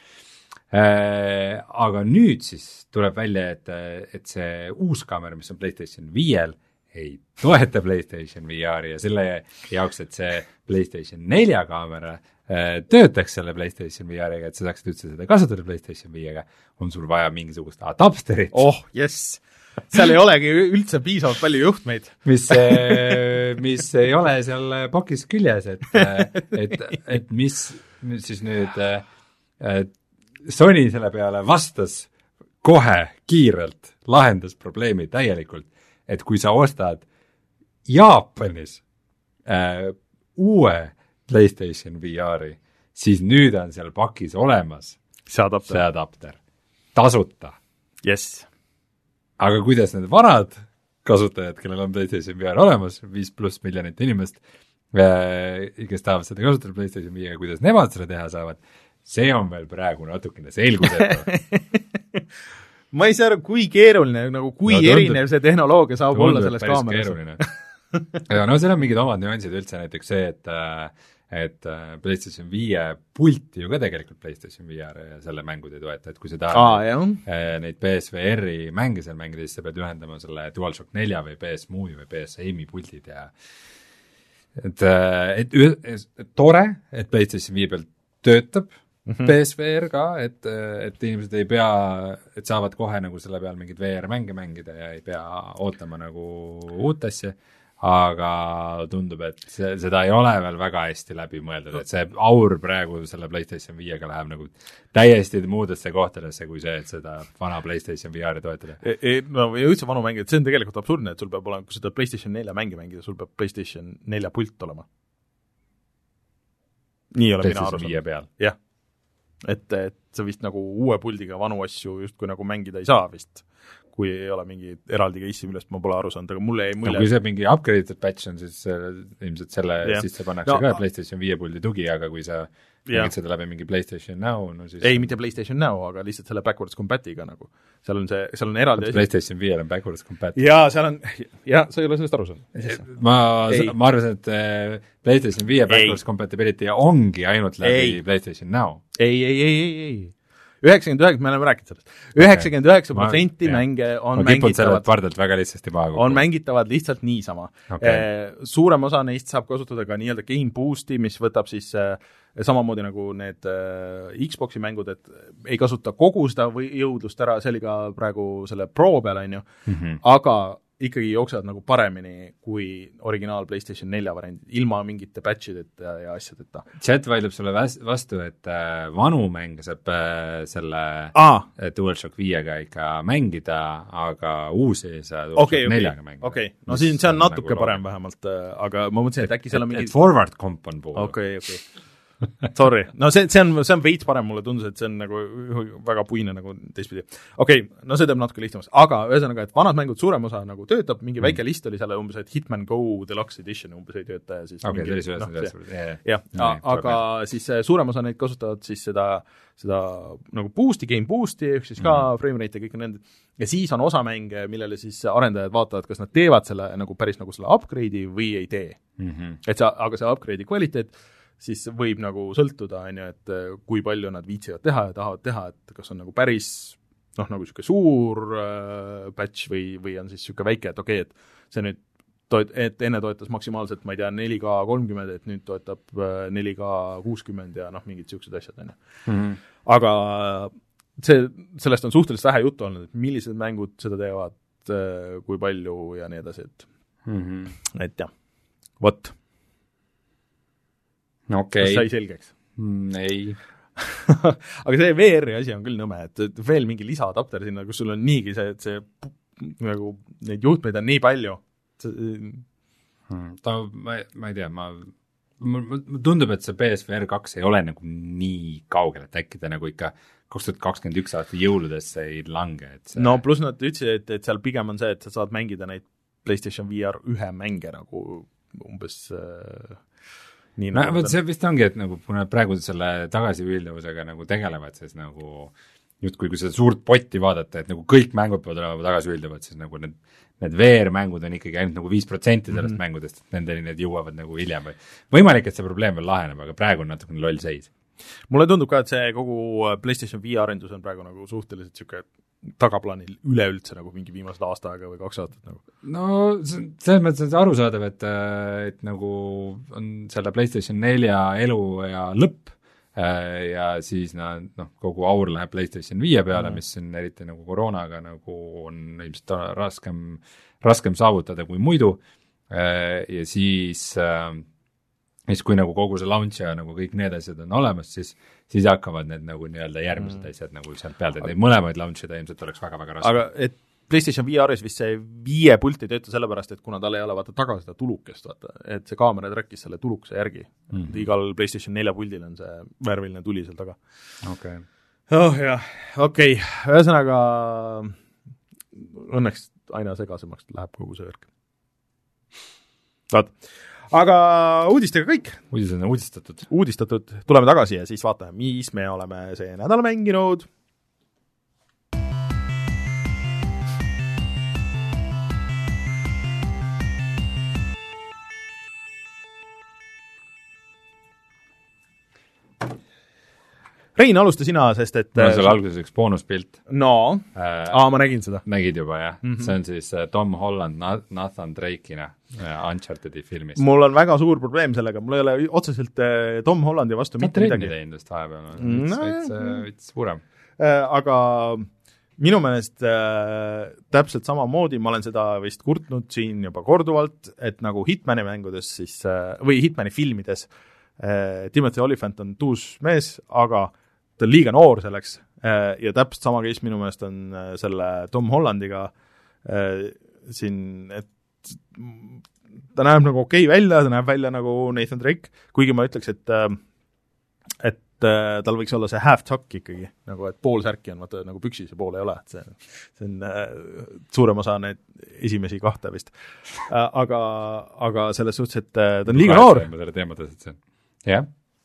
Aga nüüd siis tuleb välja, et, et see uus kaamera, mis on PlayStation viiel, ei toeta PlayStation V R-i ja selle jaoks, et see PlayStation nelja kaamera töötaks selle PlayStation V R-iga, et sa saaksid üldse seda kasutada PlayStation viiega, on sul vaja mingisugust adapterit. Oh, yes! Seal ei olegi üldse piisavalt palju juhtmeid. Mis, mis ei ole seal pakis küljes, et, et, et mis, mis siis nüüd et Sony selle peale vastas kohe kiirelt, lahendas probleemi täielikult, et kui sa ostad Jaapanis äh, uue PlayStation V R-i, siis nüüd on seal pakis olemas see adapter, see adapter. Tasuta. Yes. Aga kuidas need vanad kasutajad, kellel on PlayStation V R olemas, viis pluss miljonit inimest, kes tahavad seda kasutada PlayStation viiega, kuidas nemad seda teha saavad, see on veel praegu natukene selguseta. Ma ei saa aru, kui keeruline, nagu kui no, erinev see tehnoloogia saab olla selles kaameras. ja no seal on mingid omad nüansid üldse, näiteks see, et et PlayStation viie pulti ju ka tegelikult PlayStation V R ja selle mängud ei toeta, et kui sa tahad Aa, neid P S V R-i mänge seal mängida, siis sa pead ühendama selle DualShock neli või P S Move või P S Aimi pultid ja et, et, et, et tore, et PlayStation viie peal töötab mm-hmm. P S V R ka, et, et inimesed ei pea, et saavad kohe nagu selle peal mingid V R-mänge mängida ja ei pea ootama nagu uut asja, aga tundub, et see, seda ei ole veel väga hästi läbi mõeldud, et see aur praegu selle PlayStation viiega läheb nagu täiesti muudesse kohtadesse kui see, et seda vana PlayStation V R-i toetada. E, e, no ja üldse vanu mängida, see on tegelikult absurdne, et sul peab olema, kui seda PlayStation nelja mängi mängida, sul peab PlayStation nelja pult olema. Nii ole mina aru saanud. Jah. Et, et sa vist nagu uue puldiga vanu asju justkui nagu mängida ei saa vist, kui ei ole mingi eraldi case'i, millest ma pole aru saanud, aga mulle ei mulje... No, kui see mingi upgrade'id patch on, siis ilmselt selle yeah. sisse pannakse no, ka PlayStation viie puldi tugi, aga kui sa mängid seda läbi mingi PlayStation Now, no siis ei, mitte PlayStation Now, aga lihtsalt selle backwards compatiga nagu. Seal on see, seal on eraldi asi. PlayStation viiel on backwards compatible. jaa, seal on, jaa, sa ei ole sellest aru saanud. Ma, ma arvasin, et PlayStation viie backwards compatibility ongi ainult läbi ei. PlayStation Now. Ei, ei, ei, ei, ei. üheksakümmend üheksa, me oleme rääkinud sellest. üheksakümmend üheksa protsenti mänge on ma mängitavad, pardalt väga lihtsasti maha on mängitavad lihtsalt niisama. Okay. Suurem osa neist saab kasutada ka nii-öelda Game Boosti, mis võtab siis samamoodi nagu need Xboxi mängud, et ei kasuta kogu seda või jõudlust ära, see oli ka praegu selle Pro peal, on ju, mm-hmm. aga ikkagi jooksevad nagu paremini kui originaal PlayStation nelja variandid, ilma mingite patchideta ja asjadeta. Chat vaidleb sulle vastu, et äh, vanu mänge saab äh, selle ah. DualShock viiega ikka mängida, aga uusi ei saa DualShock okay, neljaga okay. mängida. okei okay., no siin see on natuke nagu parem vähemalt, aga ma mõtlesin, et äkki seal on mingi et forward comp on puhul. okei okay,, okei okay. Sorry, no see, see on, see on veits parem, mulle tundus, et see on nagu väga puine nagu teistpidi. okei okay,, no see teeb natuke lihtsamaks, aga ühesõnaga, et vanad mängud suurem osa nagu töötab, mingi mm. väike list oli seal umbes, et Hitman Go Deluxe Edition umbes ei tööta ja siis okei, okay, see oli see jah, jah, aga siis suurem osa neid kasutavad siis seda, seda nagu boost'i, game boost'i, ehk siis ka mm. frame rate ja kõik need, ja siis on osa mänge, millele siis arendajad vaatavad, kas nad teevad selle nagu päris nagu selle upgrade'i või ei tee mm-hmm. et see, aga see upgrade'i kvaliteet siis võib nagu sõltuda, on ju, et kui palju nad viitsivad teha ja tahavad teha, et kas on nagu päris noh, nagu niisugune suur äh, patch või, või on siis niisugune väike, et okei okay,, et see nüüd toet-, et enne toetas maksimaalselt, ma ei tea, neli K kolmkümmend, et nüüd toetab äh, neli K kuuskümmend ja noh, mingid niisugused asjad, on ju. Mm-hmm. Aga see, sellest on suhteliselt vähe juttu olnud, et millised mängud seda teevad, äh, kui palju ja nii edasi, et mm-hmm. et jah, vot. Okay. kas sai selgeks? Mm, ei. aga see V R-i asi on küll nõme, et veel mingi lisaadapter sinna, kus sul on niigi see, et see nagu neid juhtmeid on nii palju. Hmm, ta, ma, ma ei tea, ma mulle tundub, et see P S V R kaks ei ole nagu nii kaugel, et äkki ta nagu ikka kaks tuhat kakskümmend üks aasta jõuludesse ei lange. Et see... no pluss nad ütlesid, et, et seal pigem on see, et sa saad mängida neid PlayStation V R ühe mänge nagu umbes äh, nii no nagu võt see vist ongi, et nagu kuna praegu selle tagasipüüldavusega nagu tegelevad, siis nagu justkui kui seda suurt potti vaadata, et nagu kõik mängud peavad olema tagasipüüldavad, siis nagu need, need V R-mängud on ikkagi ainult nagu viis protsenti sellest mm-hmm. mängudest, et nendeni need jõuavad nagu hiljem või võimalik, et see probleem veel laheneb, aga praegu on natuke loll seis. mulle tundub ka, et see kogu PlayStation V R arendus on praegu nagu suhteliselt niisugune tagaplaanil üleüldse nagu mingi viimased aasta aega või kaks aastat nagu. No selles mõttes on see arusaadav, et, et nagu on selle PlayStation nelja elu ja lõpp ja siis nad, noh, kogu aur läheb PlayStation viie peale mm., mis on eriti nagu koroonaga nagu on ilmselt raskem, raskem saavutada kui muidu ja siis siis kui nagu kogu see launch ja nagu kõik need asjad on olemas, siis, siis hakkavad need nagu nii-öelda järgmised mm. asjad nagu sealt pealt, et neid mõlemaid launchida ilmselt oleks väga-väga raske. aga et PlayStation V R-is vist see viie pult ei tööta sellepärast, et kuna tal ei ole vaata taga seda tulukest, vaata, et see kaamera trackis selle tulukese järgi mm.. igal PlayStation nelja puldil on see värviline tuli seal taga. okei okay. oh jah, okei okay., ühesõnaga õnneks aina segasemaks läheb kogu see värk. vaat aga uudistega kõik. uudised on uudistatud. uudistatud, tuleme tagasi ja siis vaatame, mis me oleme see nädal mänginud. Rein, alusta sina, sest et mul on seal alguses üks boonuspilt. No, äh, aa, ma nägin seda. Nägid juba, jah. Mm-hmm. See on siis Tom Holland Nathan Drake'ina Uncharted'i filmis. Mul on väga suur probleem sellega, mul ei ole otseselt Tom Hollandi vastu mitte midagi. Ta trenni teinud vahepeal, veits suurem. Aga minu meelest äh, täpselt samamoodi, ma olen seda vist kurtnud siin juba korduvalt, et nagu Hitmani mängudes siis, äh, või Hitmani filmides äh, Timothy Olyphant on tuus mees, aga ta on liiga noor selleks ja täpselt sama case minu meelest on selle Tom Hollandiga siin, et ta näeb nagu okei välja, ta näeb välja nagu Nathan Drake, kuigi ma ütleks, et et tal võiks olla see half tuck ikkagi, nagu et pool särki on vaata nagu püksis ja pool ei ole, et see, see on suurem osa neid esimesi kahte vist. Aga, aga selles suhtes, et ta on liiga noor. Ma selle teema tõsid see. Jah.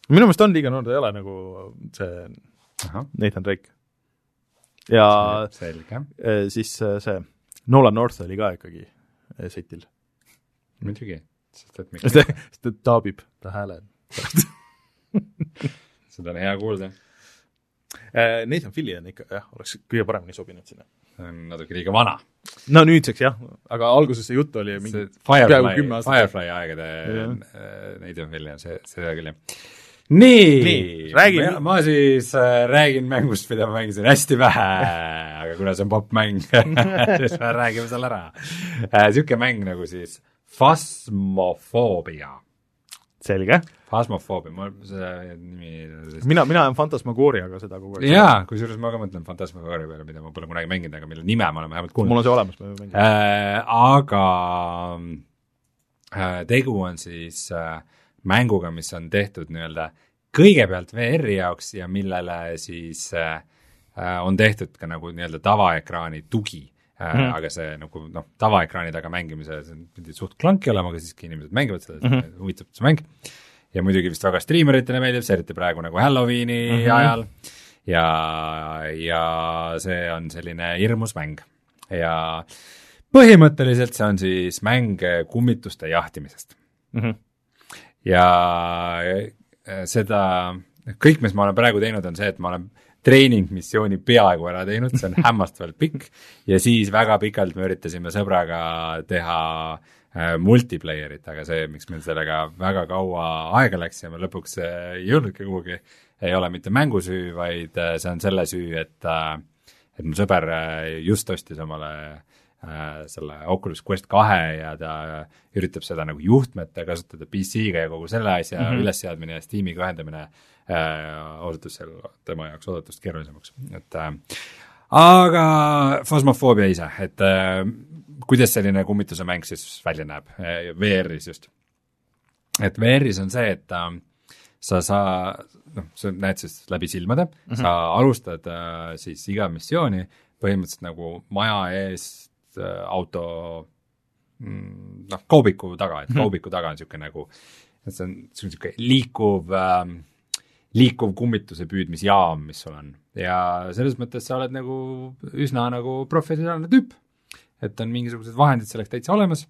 minu meelest on liiga noor, ta ei ole nagu see Aha. Nathan Drake. Ja selge. Siis see Nolan North oli ka ikkagi setil. Muidugi. Sest et miks sest et taabib ta hääle. Seda on hea kuulda. Nathan Fillion ikka, jah, oleks kõige paremini sobinud sinna. Natuke liiga vana. No nüüdseks jah, aga alguses see jutt oli mingi Firefly, Firefly aegade Nathan Fillion, see, see küll jah. Nii, Nii räägin. Ma, ma siis äh, räägin mängust, mida ma mängisin hästi vähe, aga kuna see on popmäng, siis me räägime seal ära. Äh, Siuke mäng nagu siis Phasmophobia. Selge. Phasmophobia, ma see nimi... Mina, mina olen Fantasmagooriaga seda kogu aeg. Jaa, kui suurus ma ka mõtlen Fantasmagooria peale, mida ma pole kunagi mänginud, aga mille nime ma olen vähemalt kuulnud. Mul on see olemas, ma mängin. Äh, aga äh, tegu on siis äh, mänguga, mis on tehtud nii-öelda kõigepealt V R-i jaoks ja millele siis äh, on tehtud ka nagu nii-öelda tavaekraani tugi. Äh, mm. Aga see nagu noh, tavaekraani taga mängimise, see pidi suht klanki olema, aga siiski inimesed mängivad seda, mm -hmm. huvitav see mäng. Ja muidugi vist väga streameritele meeldib, see eriti praegu nagu Halloweeni mm -hmm. ajal. Ja, ja see on selline hirmus mäng. Ja põhimõtteliselt see on siis mäng kummituste jahtimisest. Mm -hmm. Ja seda, kõik, mis ma olen praegu teinud, on see, et ma olen treeningmissiooni peaaegu ära teinud, see on hämmastavalt pikk, ja siis väga pikalt me üritasime sõbraga teha äh, multiplayerit, aga see, miks meil sellega väga kaua aega läks ja me lõpuks äh, ei jõudnudki kuhugi, ei ole mitte mängusüü, vaid äh, see on selle süü, et, äh, et mu sõber äh, just ostis omale äh, selle Oculus Quest kahe ja ta üritab seda nagu juhtmete kasutada P C-ga ja kogu selle asja mm -hmm. ülesseadmine ja Steamiga ühendamine äh, osutus seal tema jaoks oodatust keerulisemaks. Et, äh, aga Phasmophobia ise, et äh, kuidas selline kummituse mäng siis välja näeb äh, V R-is just. Et V R-is on see, et äh, sa saa, noh, sa näed siis läbi silmade, mm -hmm. sa alustad äh, siis iga missiooni põhimõtteliselt nagu maja ees äh, auto noh, kaubiku taga, et kaubiku taga on siuke nagu, et see on siuke liikuv äh, liikuv kummituse püüdmisjaam, mis sul on. Ja selles mõttes sa oled nagu üsna nagu professionaalne tüüp, et on mingisugused vahendid selleks täitsa olemas,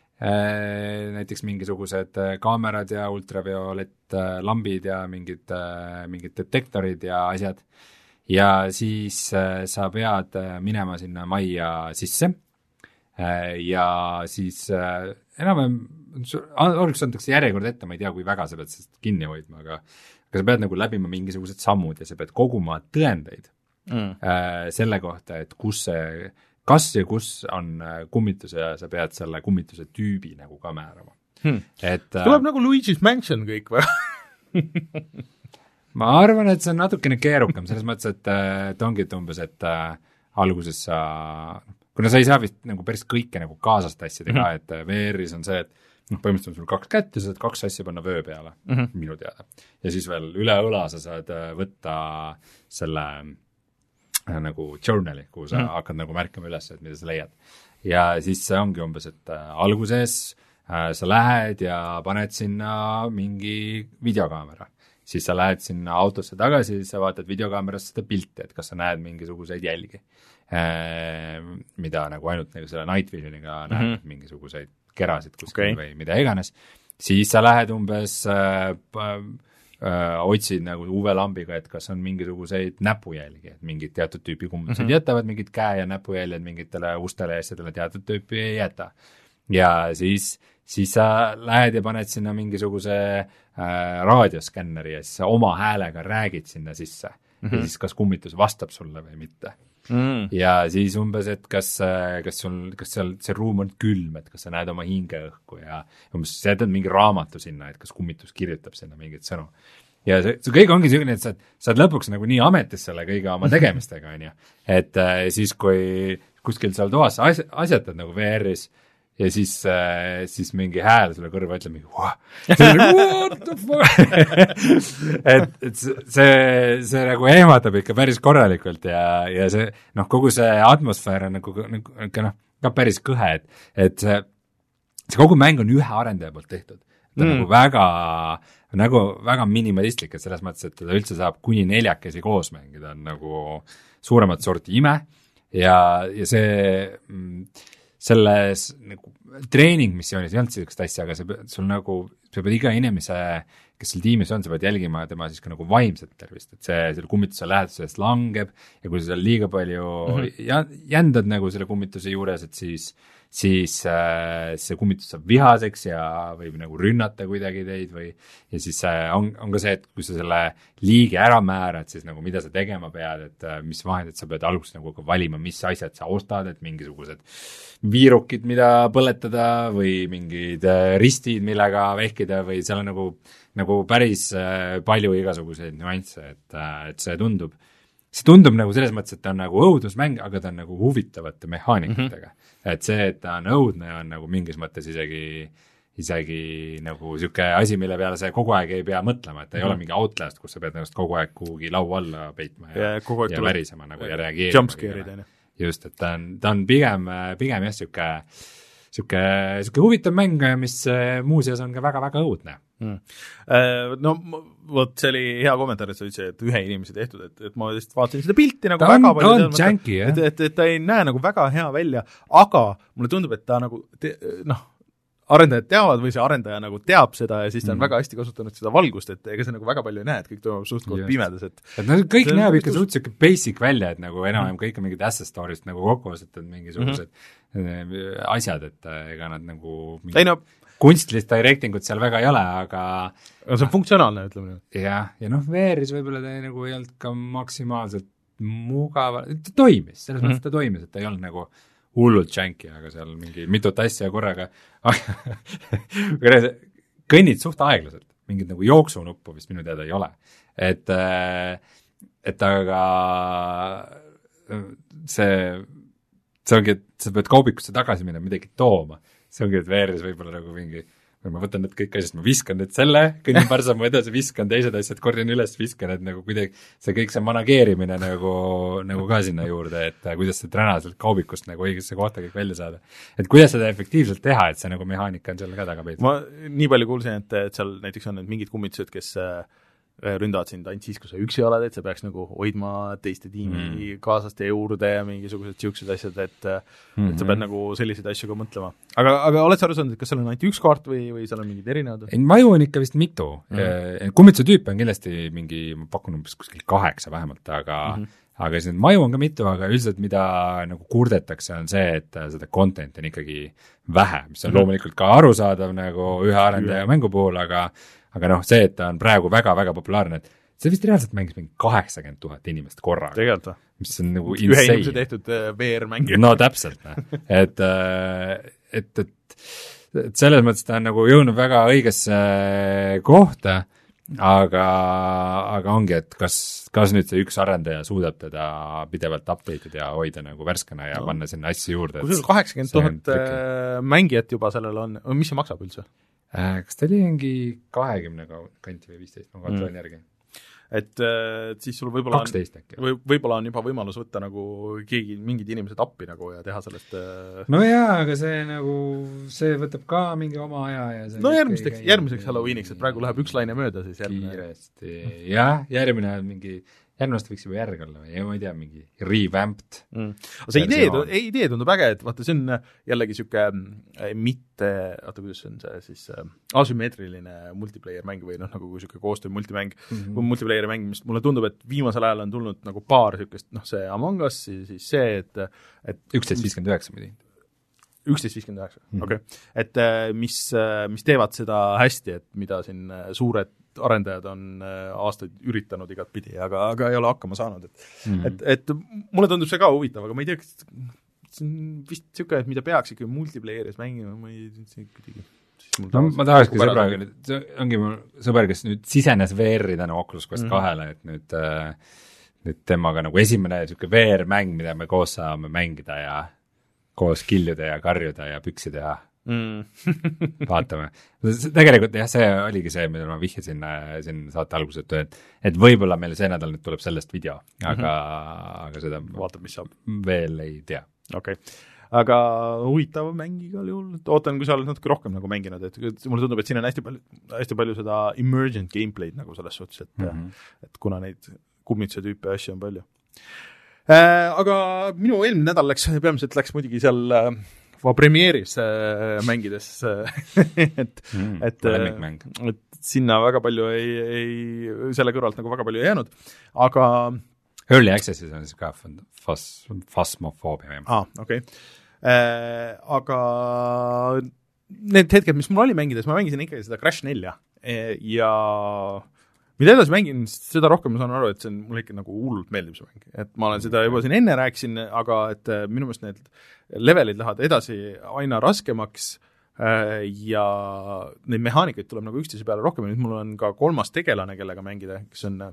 äh, näiteks mingisugused kaamerad ja ultraviolett lambid ja mingid, äh, mingid detektorid ja asjad. Ja siis äh, sa pead minema sinna majja sisse äh, ja siis äh, enam alguses antakse järjekord ette, ma ei tea, kui väga sa pead sellest kinni hoidma, aga aga sa pead nagu läbima mingisugused sammud ja sa pead koguma tõendeid mm. äh, selle kohta, et kus see, kas ja kus on kummitus ja sa pead selle kummituse tüübi nagu ka määrama. Hmm. Et, tuleb äh, nagu Luigi's Mansion kõik või? Ma arvan, et see on natukene keerukam, selles mõttes, et, et ongi umbes, et äh, alguses sa, kuna sa ei saa vist nagu päris kõike nagu kaasast asjadega mm, -hmm. et V R-is on see, et noh, põhimõtteliselt on sul kaks kätt ja sa saad kaks asja panna vöö peale mm, -hmm. minu teada. Ja siis veel üle õla sa saad võtta selle äh, nagu journali, kuhu sa mm -hmm. hakkad nagu märkama üles, et mida sa leiad. Ja siis see ongi umbes, et äh, alguses äh, sa lähed ja paned sinna mingi videokaamera. Siis sa lähed sinna autosse tagasi, siis sa vaatad videokaamerast seda pilti, et kas sa näed mingisuguseid jälgi, äh, mida nagu ainult nagu selle night visioniga mm -hmm. näed mingisuguseid kerasid kuskil okay. või mida iganes, siis sa lähed umbes äh, äh, otsid nagu U V-lambiga, et kas on mingisuguseid näpujälgi, et mingid teatud tüüpi kummutused mm -hmm. jätavad mingid käe- ja näpujäljed mingitele ustele ja asjadele teatud tüüpi ei jäta. Ja siis, siis sa lähed ja paned sinna mingisuguse äh, raadioskänneri ja siis sa oma häälega räägid sinna sisse mm -hmm. ja siis kas kummitus vastab sulle või mitte. Mm. Ja siis umbes, et kas, kas sul, kas seal see ruum on külm, et kas sa näed oma hingeõhku ja umbes sa jätad mingi raamatu sinna, et kas kummitus kirjutab sinna mingit sõnu. Ja see, see kõik ongi selline, et sa, sa oled lõpuks nagu nii ametis selle kõige oma tegemistega, on ju. Et äh, siis, kui kuskil seal toas as, asjatad nagu V R-is ja siis, äh, siis mingi hääl sulle kõrva ütleb mingi what the fuck et, et see, see nagu ehmatab ikka päris korralikult ja, ja see, noh, kogu see atmosfäär on nagu, nagu, nagu noh, ka päris kõhe, et, et see, see kogu mäng on ühe arendaja poolt tehtud. Ta mm. nagu väga, nagu väga minimalistlik, et selles mõttes, et teda üldse saab kuni neljakesi koos mängida, on nagu suuremat sorti ime ja, ja see selles nagu treeningmissioonis ei olnud sellist asja, aga see, sul nagu, sa pead iga inimese, kes seal tiimis on, sa pead jälgima tema siis ka nagu vaimset tervist, et see selle kummituse lähedusest langeb ja kui sa seal liiga palju mm -hmm. jändad nagu selle kummituse juures, et siis siis äh, see kummitus saab vihaseks ja võib nagu rünnata kuidagi teid või ja siis äh, on, on ka see, et kui sa selle liigi ära määrad, siis nagu mida sa tegema pead, et äh, mis vahendid sa pead alguses nagu ka valima, mis asjad sa ostad, et mingisugused viirukid, mida põletada või mingid äh, ristid, millega vehkida või seal on nagu, nagu päris äh, palju igasuguseid nüansse, et, äh, et see tundub see tundub nagu selles mõttes, et ta on nagu õudusmäng, aga ta on nagu huvitavate mehaanikatega mm. -hmm. et see, et ta on õudne, on nagu mingis mõttes isegi, isegi nagu siuke asi, mille peale sa kogu aeg ei pea mõtlema, et ta mm -hmm. ei ole mingi Outlast, kus sa pead ennast kogu aeg kuhugi laua alla peitma ja, ja, ja, ja värisema nagu ja reageerima. Jumpscare'id, on ju. Just, et ta on, ta on pigem, pigem jah, siuke siuke, siuke huvitav mäng, mis muuseas on ka väga-väga õudne. Mm. No vot, see oli hea kommentaar, et sa ütlesid, et ühe inimese tehtud, et, et ma lihtsalt vaatasin seda pilti nagu ta väga on, palju, on janky, et, et, et ta ei näe nagu väga hea välja, aga mulle tundub, et ta nagu te, noh, arendajad teavad või see arendaja nagu teab seda ja siis ta on mm. väga hästi kasutanud seda valgust, et ega see nagu väga palju ei näe, et kõik toimub suht-koht pimedas, et et no kõik see näeb ikka suht siuke basic välja, et nagu enam-vähem kõik on mingid asset story'st nagu kokku osatud mingisugused mm -hmm. asjad, et ega nad nagu ei no kunstlist directingut seal väga ei ole, aga aga see on funktsionaalne, ütleme nii. jah, ja noh, V R-is võib-olla ta nagu ei olnud ka maksimaalselt mugav, ta toimis, selles mm -hmm. mõttes ta toimis, et ta ei olnud nagu hullult janky, aga seal mingi mitut asja korraga kõnnid suht aeglaselt, mingit nagu jooksunuppu vist minu teada ei ole. Et, et aga see, see ongi, et sa pead kaubikusse tagasi minna midagi tooma, see ongi, et V R-is võib-olla nagu mingi ma võtan need kõik asjad, ma viskan need selle, kõnnin paar sammu edasi, viskan teised asjad, korjan üles, viskan, et nagu kuidagi see kõik see manageerimine nagu, nagu ka sinna juurde, et kuidas see träna sealt kaubikust nagu õigesse kohta kõik välja saada. Et kuidas seda efektiivselt teha, et see nagu mehaanika on selle ka taga peetud. Ma nii palju kuulsin, et, et seal näiteks on need mingid kummitused, kes ründavad sind ainult siis, kui sa üksi oled, et sa peaks nagu hoidma teiste tiimi mm. kaaslaste juurde ja mingisugused siuksed asjad, et mm-hmm. et sa pead nagu selliseid asju ka mõtlema. Aga, aga oled sa aru saanud, et kas seal on ainult üks kaart või, või seal on mingid erinevad? Maju on ikka vist mitu mm.. kummituse tüüpe on kindlasti mingi, ma pakun umbes kuskil kaheksa vähemalt, aga mm-hmm. aga siis maju on ka mitu, aga üldiselt mida nagu kurdetakse, on see, et seda content'i on ikkagi vähe, mis on mm-hmm. loomulikult ka arusaadav nagu ühe arendaja mängu puhul, aga aga noh, see, et ta on praegu väga-väga populaarne, et see vist reaalselt mängis mingi kaheksakümmend tuhat inimest korraga. Tegelikult või? Mis on nagu insane. Ühe inimese tehtud V R-mängi. No täpselt, et, et, et, et selles mõttes ta on nagu jõudnud väga õigesse kohta, aga, aga ongi, et kas, kas nüüd see üks arendaja suudab teda pidevalt update ida ja hoida nagu värskena ja no. panna sinna asju juurde. Kui sul kaheksakümmend tuhat mängijat juba sellel on, mis see maksab üldse? Kas ta oli mingi kahekümne kanti või viisteist, ma kontrollin mm. järgi. Et, et siis sul võib-olla kaksteist äkki. Või, võib-olla on juba võimalus võtta nagu keegi, mingid inimesed appi nagu ja teha sellest no jaa, aga see nagu, see võtab ka mingi oma aja ja see no järgmiseks, järgmiseks Halloweeniks, et praegu läheb üks laine mööda siis järgmine. Kiiresti, jah, järgmine on mingi järgmine aasta võiks juba järg olla või, ma ei tea, mingi revamped mm.. see idee, idee tundub äge, et vaata, see on jällegi siuke mitte, vaata, kuidas see on see siis äh, asümmeetriline multiplayer mäng või noh, nagu siuke koostöö multimäng mm, -hmm. või multiplayer mäng, mis mulle tundub, et viimasel ajal on tulnud nagu paar siukest, noh, see Among Us, siis see, et, et üksteist viiskümmend üheksa muidu. üksteist viiskümmend üheksa, okei. Et mis, mis teevad seda hästi, et mida siin suured arendajad on aastaid üritanud igat pidi, aga, aga ei ole hakkama saanud, et mm. et, et mulle tundub see ka huvitav, aga ma ei tea, see on vist niisugune, et mida peaks ikka multiplayeris mängima, ma ei tea, kuidagi no ma tahakski sõbraga, see ongi mul sõber, kes nüüd sisenes V R-i tänu Oculus Quest mm. kahele, et nüüd, nüüd temaga nagu esimene niisugune V R-mäng, mida me koos saame mängida ja koos kiljuda ja karjuda ja püksi teha. Mm. vaatame. Tegelikult jah, see oligi see, mida ma vihjasin siin saate alguses, et, et võib-olla meil see nädal nüüd tuleb sellest video, aga, mm -hmm. aga seda vaatab, mis saab. Veel ei tea. Okei. aga huvitav mäng igal juhul, ootan, kui sa oled natuke rohkem nagu mänginud, et mulle tundub, et siin on hästi palju, hästi palju seda emergent gameplay'd nagu selles suhtes, et mm -hmm. et kuna neid kummituse tüüpe asju on palju äh,. Aga minu eelmine nädal läks, peamiselt läks muidugi seal äh, premieris äh, mängides et mm, et, et sinna väga palju ei, ei, selle kõrvalt nagu väga palju ei jäänud, aga Early Access'is on siis ka fas, fasmofoobia. Aa, okei okay. äh, aga need hetked, mis mul oli mängides, ma mängisin ikkagi seda Crash nelja ja mida edasi mängin, seda rohkem ma saan aru, et see on mulle ikka nagu hullult meeldib see mäng. Et ma olen seda juba siin enne rääkisin, aga et minu meelest need levelid lähevad edasi aina raskemaks ja neid mehaanikaid tuleb nagu üksteise peale rohkem ja nüüd mul on ka kolmas tegelane, kellega mängida, kes on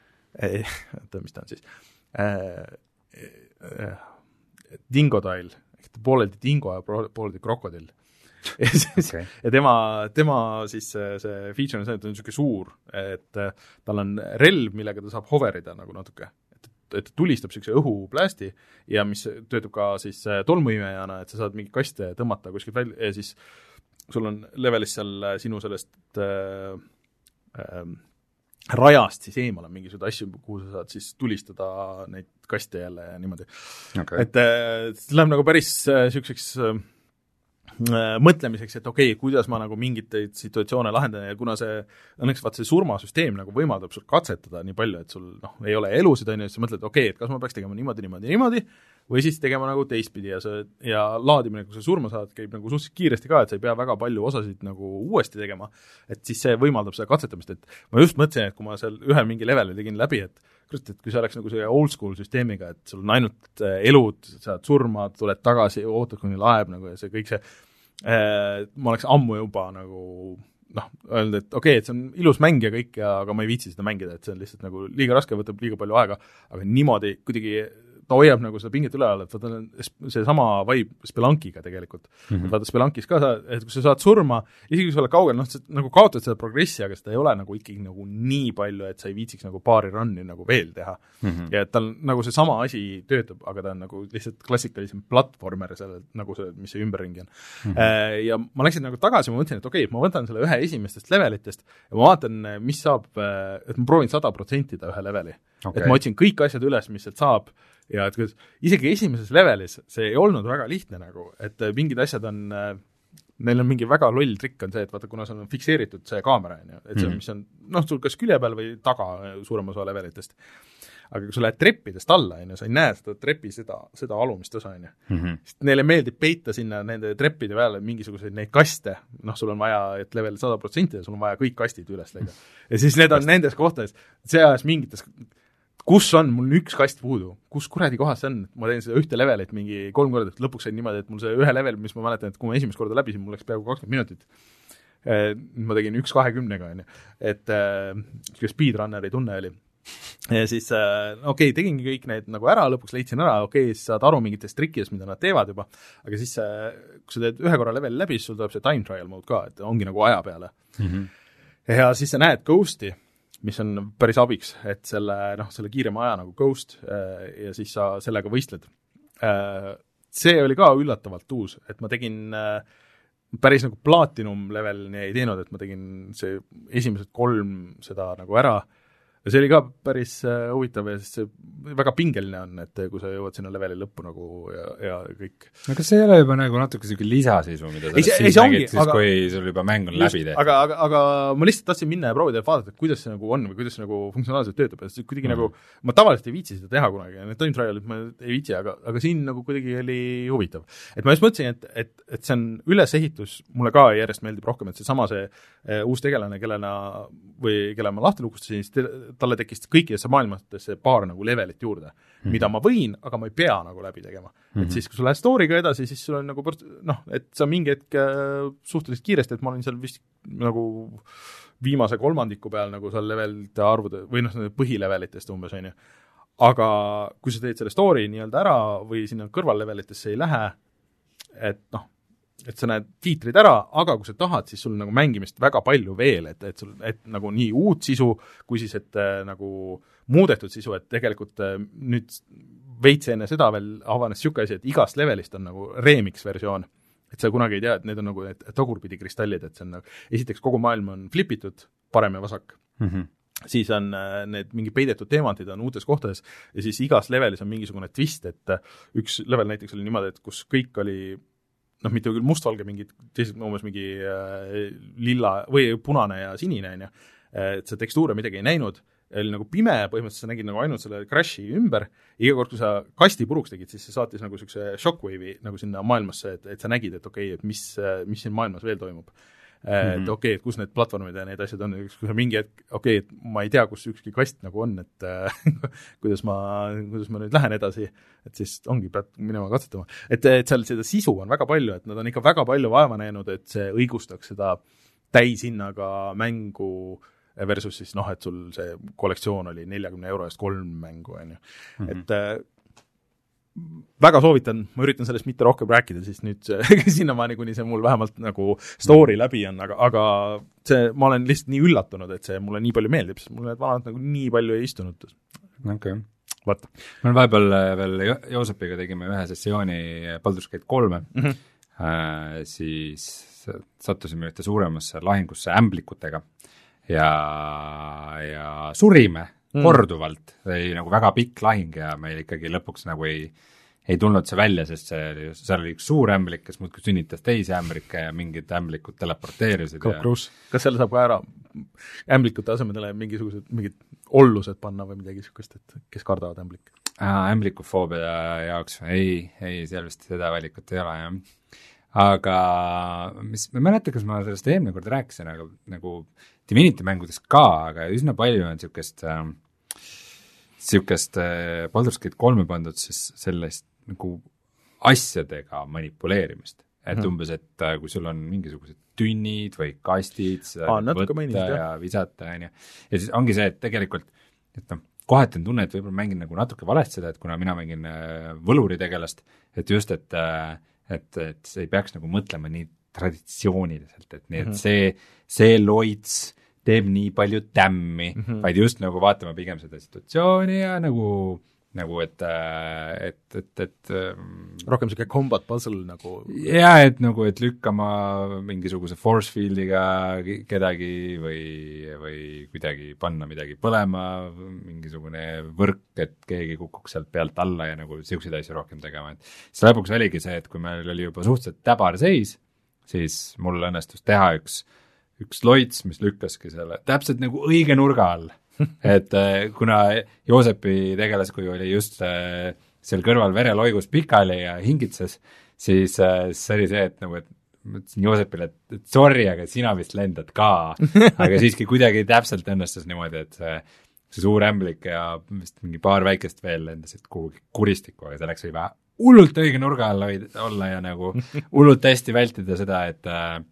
oota, mis ta on siis äh, äh, Dingodile, ehk pooleldi dingo ja pooleldi krokodill ja, siis, okay. ja tema, tema siis see feature on see, et ta on niisugune suur, et tal on relv, millega ta saab hoverida nagu natuke, et, et tulistab niisuguse õhuplästi ja mis töötab ka siis tolmuimejana, et sa saad mingi kaste tõmmata kuskilt välja ja siis sul on levelis seal sinu sellest äh, äh, rajast siis eemal on mingisugused asju, kuhu sa saad siis tulistada neid kaste jälle ja niimoodi okay.. et see läheb nagu päris niisuguseks äh, mõtlemiseks, et okei okay,, kuidas ma nagu mingiteid situatsioone lahendan ja kuna see, õnneks vaat see surmasüsteem nagu võimaldab sul katsetada nii palju, et sul noh, ei ole elusid, on ju, siis sa mõtled, okei okay,, et kas ma peaks tegema niimoodi, niimoodi, niimoodi või siis tegema nagu teistpidi ja see, ja laadimine, kui sa surma saad, käib nagu suhteliselt kiiresti ka, et sa ei pea väga palju osasid nagu uuesti tegema, et siis see võimaldab seda katsetamist, et ma just mõtlesin, et kui ma seal ühe mingi leveli tegin läbi, et et kui see oleks nagu see old school süsteemiga, et sul on ainult elud, saad surma, tuled tagasi, ootad, kuni laeb nagu ja see kõik see, äh, ma oleks ammu juba nagu noh, öelnud, et okei okay,, et see on ilus mäng ja kõik, ja, aga ma ei viitsi seda mängida, et see on lihtsalt nagu liiga raske, võtab liiga palju aega, aga niimoodi kuidagi ta hoiab nagu seda pinget üle all, et vaata see sama vibe Spelunkiga tegelikult. Mm -hmm. Vaata Spelunkis ka, sa, et kui sa saad surma, isegi kui sa oled kaugel, noh, sa nagu kaotad seda progressi, aga seda ei ole nagu ikkagi nagu nii palju, et sa ei viitsiks nagu paari runni nagu veel teha. Mm -hmm. Ja et tal nagu see sama asi töötab, aga ta on nagu lihtsalt klassikalisem platvormer selle, nagu see, mis see ümberringi on. Mm -hmm. Ja ma läksin nagu tagasi, ma mõtlesin, et okei, okay, ma võtan selle ühe esimestest levelitest ja ma vaatan, mis saab, et ma proovin sada protsenti ühe leveli. Okay. Et ma otsin kõik asjad üles, mis sealt saab, ja et kuidas, isegi esimeses levelis see ei olnud väga lihtne nagu, et mingid asjad on, neil on mingi väga loll trikk on see, et vaata, kuna sul on fikseeritud see kaamera, on ju, et see, mis on, noh, sul kas külje peal või taga suurem osa levelitest. Aga kui sa lähed treppidest alla, on ju, sa ei näe seda trepi, seda, seda alumist osa, on ju. Mm-hmm. Sest neile meeldib peita sinna nende treppide peale mingisuguseid neid kaste, noh, sul on vaja, et level sada protsenti ja sul on vaja kõik kastid üles leida. Ja siis need on nendes kohtades, see ajas mingites kus on, mul üks kast puudu, kus kuradi kohas see on, ma teen seda ühte levelit mingi kolm korda, et lõpuks sain niimoodi, et mul see ühe level, mis ma mäletan, et kui ma esimest korda läbisin, mul läks peaaegu kakskümmend minutit, ma tegin üks kahekümnega, on ju, et äh, speedrunneri tunne oli. Ja siis äh, okei okay,, tegingi kõik need nagu ära, lõpuks leidsin ära, okei okay,, siis saad aru mingitest trikkidest, mida nad teevad juba, aga siis äh, kui sa teed ühe korra leveli läbi, siis sul tuleb see time trial mode ka, et ongi nagu aja peale. Mm-hmm. Ja siis sa näed Ghosti, mis on päris abiks, et selle, noh, selle kiirema aja nagu Ghost ja siis sa sellega võistled. See oli ka üllatavalt uus, et ma tegin päris nagu platinum levelini ei teinud, et ma tegin see esimesed kolm seda nagu ära ja see oli ka päris uh, huvitav ja siis see väga pingeline on, et kui sa jõuad sinna leveli lõppu nagu ja, ja kõik. No kas see ei ole juba nagu natuke selline lisasisu, mida sa siis mängid, siis aga, kui sul juba mäng on just, läbi tehtud? Aga, aga, aga ma lihtsalt tahtsin minna ja proovida ja vaadata, et kuidas see nagu on või kuidas see nagu funktsionaalselt töötab ja siis kuidagi mm. nagu, ma tavaliselt ei viitsi seda teha kunagi ja need time trialid ma ei viitsi, aga, aga siin nagu kuidagi oli huvitav. Et ma just mõtlesin, et, et, et see on ülesehitus, mulle ka järjest meeldib rohkem, et see sama see uh, uus tegelane, kellena või kelle ma lahti lukustasin, siis talle tekkis kõikidesse maailmatesse paar nagu levelit juurde, mm-hmm. mida ma võin, aga ma ei pea nagu läbi tegema. Mm-hmm. Et siis, kui sul lähed story'ga edasi, siis sul on nagu noh, et sa mingi hetk suhteliselt kiiresti, et ma olin seal vist nagu viimase kolmandiku peal nagu seal levelite arvude, või noh, põhilevelitest umbes, on ju. Aga kui sa teed selle story nii-öelda ära või sinna kõrvallevelitesse ei lähe, et noh, et sa näed tiitrid ära, aga kui sa tahad, siis sul nagu mängimist väga palju veel, et, et sul, et nagu nii uut sisu, kui siis, et äh, nagu muudetud sisu, et tegelikult äh, nüüd veits enne seda veel avanes niisugune asi, et igast levelist on nagu remix versioon, et sa kunagi ei tea, et need on nagu need tagurpidi kristallid, et see on nagu, esiteks kogu maailm on flipitud, parem ja vasak mm, -hmm. siis on äh, need mingi peidetud teemantid on uutes kohtades ja siis igas levelis on mingisugune twist, et äh, üks level näiteks oli niimoodi, et kus kõik oli noh, mitte küll mustvalge, mingid teised umbes mingi äh, lilla või punane ja sinine, on ju, et see tekstuure midagi ei näinud, oli nagu pime, põhimõtteliselt sa nägid nagu ainult selle crashi ümber, iga kord, kui sa kasti puruks tegid, siis see saatis nagu niisuguse shockwave'i nagu sinna maailmasse, et, et sa nägid, et okei okay,, et mis, mis siin maailmas veel toimub. Mm-hmm. Et okei okay,, et kus need platvormid ja need asjad on, kui sa mingi hetk, okei okay,, et ma ei tea, kus ükski kast nagu on, et kuidas ma, kuidas ma nüüd lähen edasi, et siis ongi, pead minema katsetama. Et, et seal seda sisu on väga palju, et nad on ikka väga palju vaeva näinud, et see õigustaks seda täishinnaga mängu versus siis noh, et sul see kollektsioon oli neljakümne euro eest kolm mängu, on ju. Mm-hmm. Et äh, väga soovitan, ma üritan sellest mitte rohkem rääkida, siis nüüd sinnamaani, kuni see mul vähemalt nagu story läbi on, aga, aga see, ma olen lihtsalt nii üllatunud, et see mulle nii palju meeldib, sest mulle need vanad nagu nii palju ei istunud. Okei. Okay. Vaata. Me vahepeal veel Joosepiga tegime ühe sessiooni Baldur's Gate kolme, mm-hmm. äh, siis sattusime ühte suuremasse lahingusse ämblikutega ja, ja surime mm. korduvalt, oli nagu väga pikk lahing ja meil ikkagi lõpuks nagu ei, ei tulnud see välja, sest see, seal oli üks suur ämblik, kes muudkui sünnitas teisi ämblikke ja mingid ämblikud teleporteerisid. Ja... kas selle saab ka ära ämblikute asemedele mingisugused mingid ollused panna või midagi niisugust, et kes kardavad ämblikke? Ämblikufoobia jaoks ei, ei, seal vist seda valikut ei ole, jah. Aga mis, ma mäleta, kas ma sellest eelmine kord rääkisin, aga nagu Divinity mängudes ka, aga üsna palju on niisugust äh, niisugust äh, Baldur's Gate kolme pandud siis sellest nagu asjadega manipuleerimist. Et hmm. umbes, et äh, kui sul on mingisugused tünnid või kastid, seda Aa, võtta mainis, ja visata, on ju. Ja siis ongi see, et tegelikult, et noh, kohati on tunne, et võib-olla mängin nagu natuke valest seda, et kuna mina mängin äh, võluri tegelast, et just, et äh, et, et ei peaks nagu mõtlema nii traditsiooniliselt, et nii, et mm-hmm. see, see loits teeb nii palju tämmi, mm-hmm. vaid just nagu vaatama pigem seda situatsiooni ja nagu, nagu et, et, et, et rohkem selline combat puzzle nagu ja, et nagu, et lükkama mingisuguse force field'iga kedagi või, või kuidagi panna midagi põlema, mingisugune võrk, et keegi kukuks sealt pealt alla ja nagu siukseid asju rohkem tegema, et siis lõpuks oligi see, et kui meil oli juba suhteliselt täbar seis, siis mul õnnestus teha üks, üks loits, mis lükkaski selle täpselt nagu õige nurga all. et kuna Joosepi tegelaskuju oli just seal kõrval vereloigus pikali ja hingitses, siis see oli see, et nagu, et ma ütlesin Joosepile, et, et sorry, aga sina vist lendad ka, aga siiski kuidagi täpselt õnnestus niimoodi, et see, see suur ämblik ja vist mingi paar väikest veel lendasid kuhugi kuristikku, aga selleks oli vähe hullult õige nurga all olla ja nagu hullult hästi vältida seda, et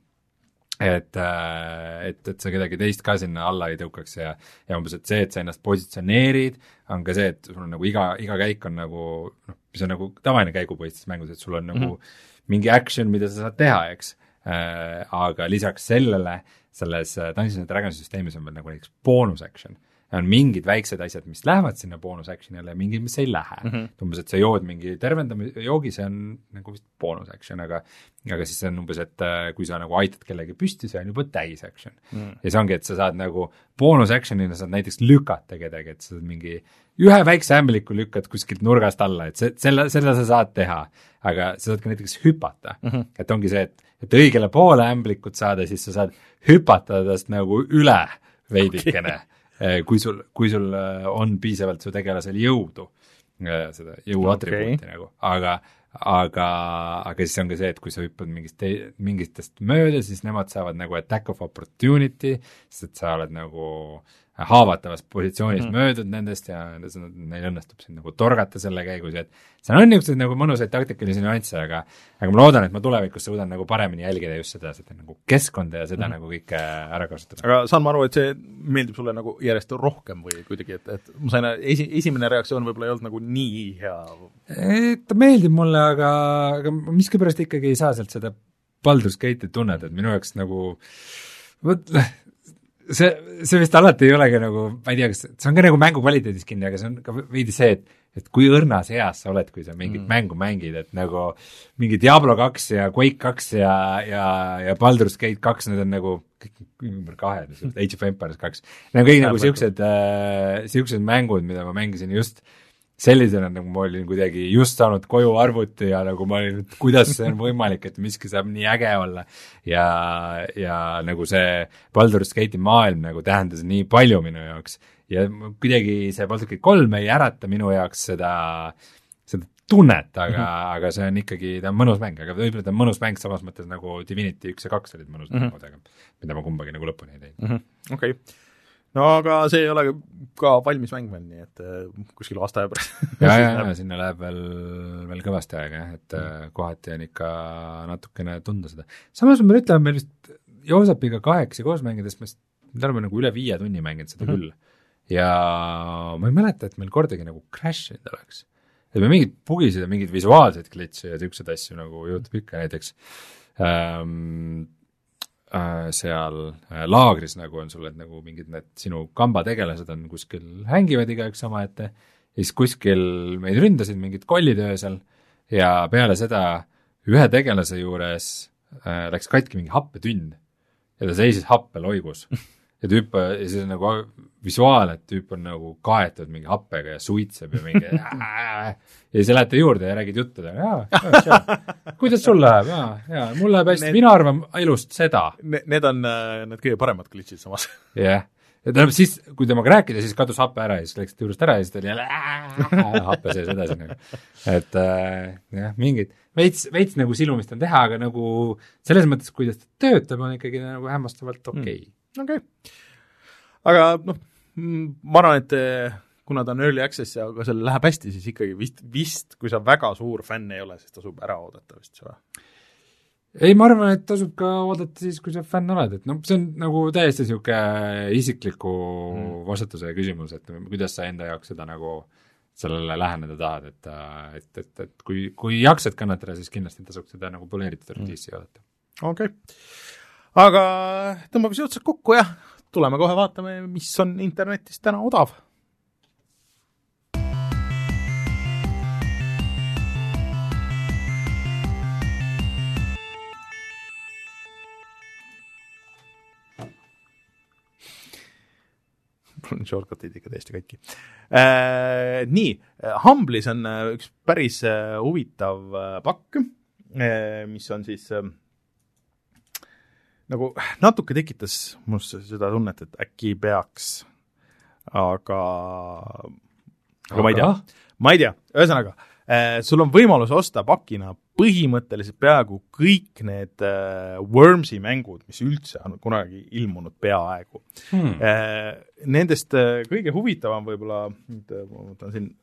et, et, et sa kedagi teist ka sinna alla ei tõukaks ja, ja umbes, et see, et sa ennast positsioneerid, on ka see, et sul on nagu iga, iga käik on nagu, noh, mis on nagu tavaline käigupõhistes mängus, et sul on nagu mm-hmm. mingi action, mida sa saad teha, eks. Äh, aga lisaks sellele, selles Dungeons and Dragons süsteemis on veel nagu näiteks bonus action. On mingid väiksed asjad, mis lähevad sinna bonus actionile ja mingid, mis ei lähe. Mm-hmm. Umbes, et sa jood mingi tervendamise joogi, see on nagu vist bonus action, aga, aga siis on umbes, et kui sa nagu aitad kellegi püsti, see on juba täis action. Mm. Ja see ongi, et sa saad nagu bonus actionina saad näiteks lükata kedagi, et sa saad mingi ühe väikse ämbliku lükkad kuskilt nurgast alla, et see, selle, selle sa saad teha, aga sa saad ka näiteks hüpata. Mm-hmm. Et ongi see, et, et õigele poole ämblikut saada, siis sa saad hüpata tast nagu üle veidikene. Okay. Kui sul, kui sul on piisavalt su tegelasel jõudu, seda jõuatribuuti okay. nagu, aga, aga, aga siis on ka see, et kui sa hüppad mingist te, mingitest mööda, siis nemad saavad nagu attack of opportunity, sest et sa oled nagu haavatavas positsioonis mm. möödud nendest ja neil õnnestub siin nagu torgata selle käigus, et see on niisugused nagu mõnusaid taktikalisi nüansse, aga, aga ma loodan, et ma tulevikus suudan nagu paremini jälgida just seda, seda nagu keskkonda ja seda mm. nagu kõike ära kasutada. Aga saan ma aru, et see meeldib sulle nagu järjest rohkem või kuidagi, et, et ma sain, esi, esimene reaktsioon võib-olla ei olnud nagu nii hea? Et ta meeldib mulle, aga, aga miskipärast ikkagi ei saa sealt seda Baldur's Gate'i tunned, et minu jaoks nagu võt, see, see vist alati ei olegi nagu, ma ei tea, kas see on ka nagu mängu kvaliteedis kinni, aga see on ka veidi see, et et kui õrnas eas sa oled, kui sa mingit mm. mängu mängid, et nagu mingi Diablo kaks ja Quake kaks ja, ja, ja Baldur's Gate kaks, need on nagu kõik ümber kahe, Age of Empires kaks. Need on kõik nagu siuksed äh,, siuksed mängud, mida ma mängisin just sellisena, nagu ma olin kuidagi just saanud koju arvuti ja nagu ma olin, kuidas see on võimalik, et miski saab nii äge olla. Ja, ja nagu see Baldur's Gate'i maailm nagu tähendas nii palju minu jaoks. Ja kuidagi see Baldur's Gate kolm ei ärata minu jaoks seda, seda tunnet, aga, mm-hmm. aga see on ikkagi, ta on mõnus mäng, aga võib-olla ta on mõnus mäng samas mõttes nagu Divinity üks ja kaks olid mõnus mm-hmm. mängud, aga mida ma kumbagi nagu lõpuni ei teinud. Mm-hmm. Okei. Okay. No aga see ei ole ka valmis mäng veel, nii et kuskil aastaja pärast. ja, ja, ja sinna läheb veel, veel kõvasti aega, et mm. kohati on ikka natukene tunda seda. Samas me ütleme, meil vist Joosapiga kaheksa koos mängides, me oleme nagu üle viie tunni mänginud seda mm-hmm. küll. Ja ma ei mäleta, et meil kordagi nagu crash'id oleks. Et me mingid bugisid ja mingid visuaalsed glitche ja tüksed asju nagu juhtub ikka näiteks ähm, äh, seal äh, laagris nagu on sul, et nagu mingid need sinu kambategelased on kuskil hängivad igaüks sama ette ja siis kuskil meid ründasid mingid kollid öösel ja peale seda ühe tegelase juures äh, läks katki mingi happetünn ja ta seisis happeloigus ja tüüp, ja see on nagu visuaal, et tüüp on nagu kaetud mingi happega ja suitseb ja mingi ja siis lähete juurde ja räägid juttu ja, ja, ja kuidas sul läheb, ja, ja mul läheb hästi, mina arvan elust seda. Need on need kõige paremad glitchid samas. Jah, yeah. ja tähendab siis, kui temaga rääkida, siis kadus happe ära ja siis läksid juurest ära ja siis ta oli jälle happe sees edasi nagu. Et äh, jah, mingid veits, veits nagu silumist on teha, aga nagu selles mõttes, kuidas ta töötab, on ikkagi nagu hämmastavalt okei okay. mm. okei okay. Aga noh, ma arvan, et kuna ta on early access ja aga selle läheb hästi, siis ikkagi vist, vist, kui sa väga suur fänn ei ole, siis tasub ära oodata vist seda. Ei, ma arvan, et tasub ka oodata siis, kui sa fänn oled, et noh, see on nagu täiesti siuke isikliku mm. vastutuse küsimus, et kuidas sa enda jaoks seda nagu sellele läheneda tahad, et, et, et, et kui, kui jaksad kannatada, siis kindlasti tasuks seda nagu poleeritud release'i mm. oodata. Okei. Okay. Aga tõmbame see otsad kokku ja tuleme kohe vaatame, mis on internetis täna odav. Shortcutid ikka täiesti kaikki. Äh, nii, Humble'is on üks päris huvitav pakk, mis on siis nagu natuke tekitas must seda tunnet, et äkki peaks, aga, aga ma ei tea, ma ei tea, ühesõnaga, äh, sul on võimalus osta pakina põhimõtteliselt peaaegu kõik need äh, Wormsi mängud, mis üldse on kunagi ilmunud peaaegu. Hmm. Äh, nendest äh, kõige huvitavam võib-olla, ma võtan siin,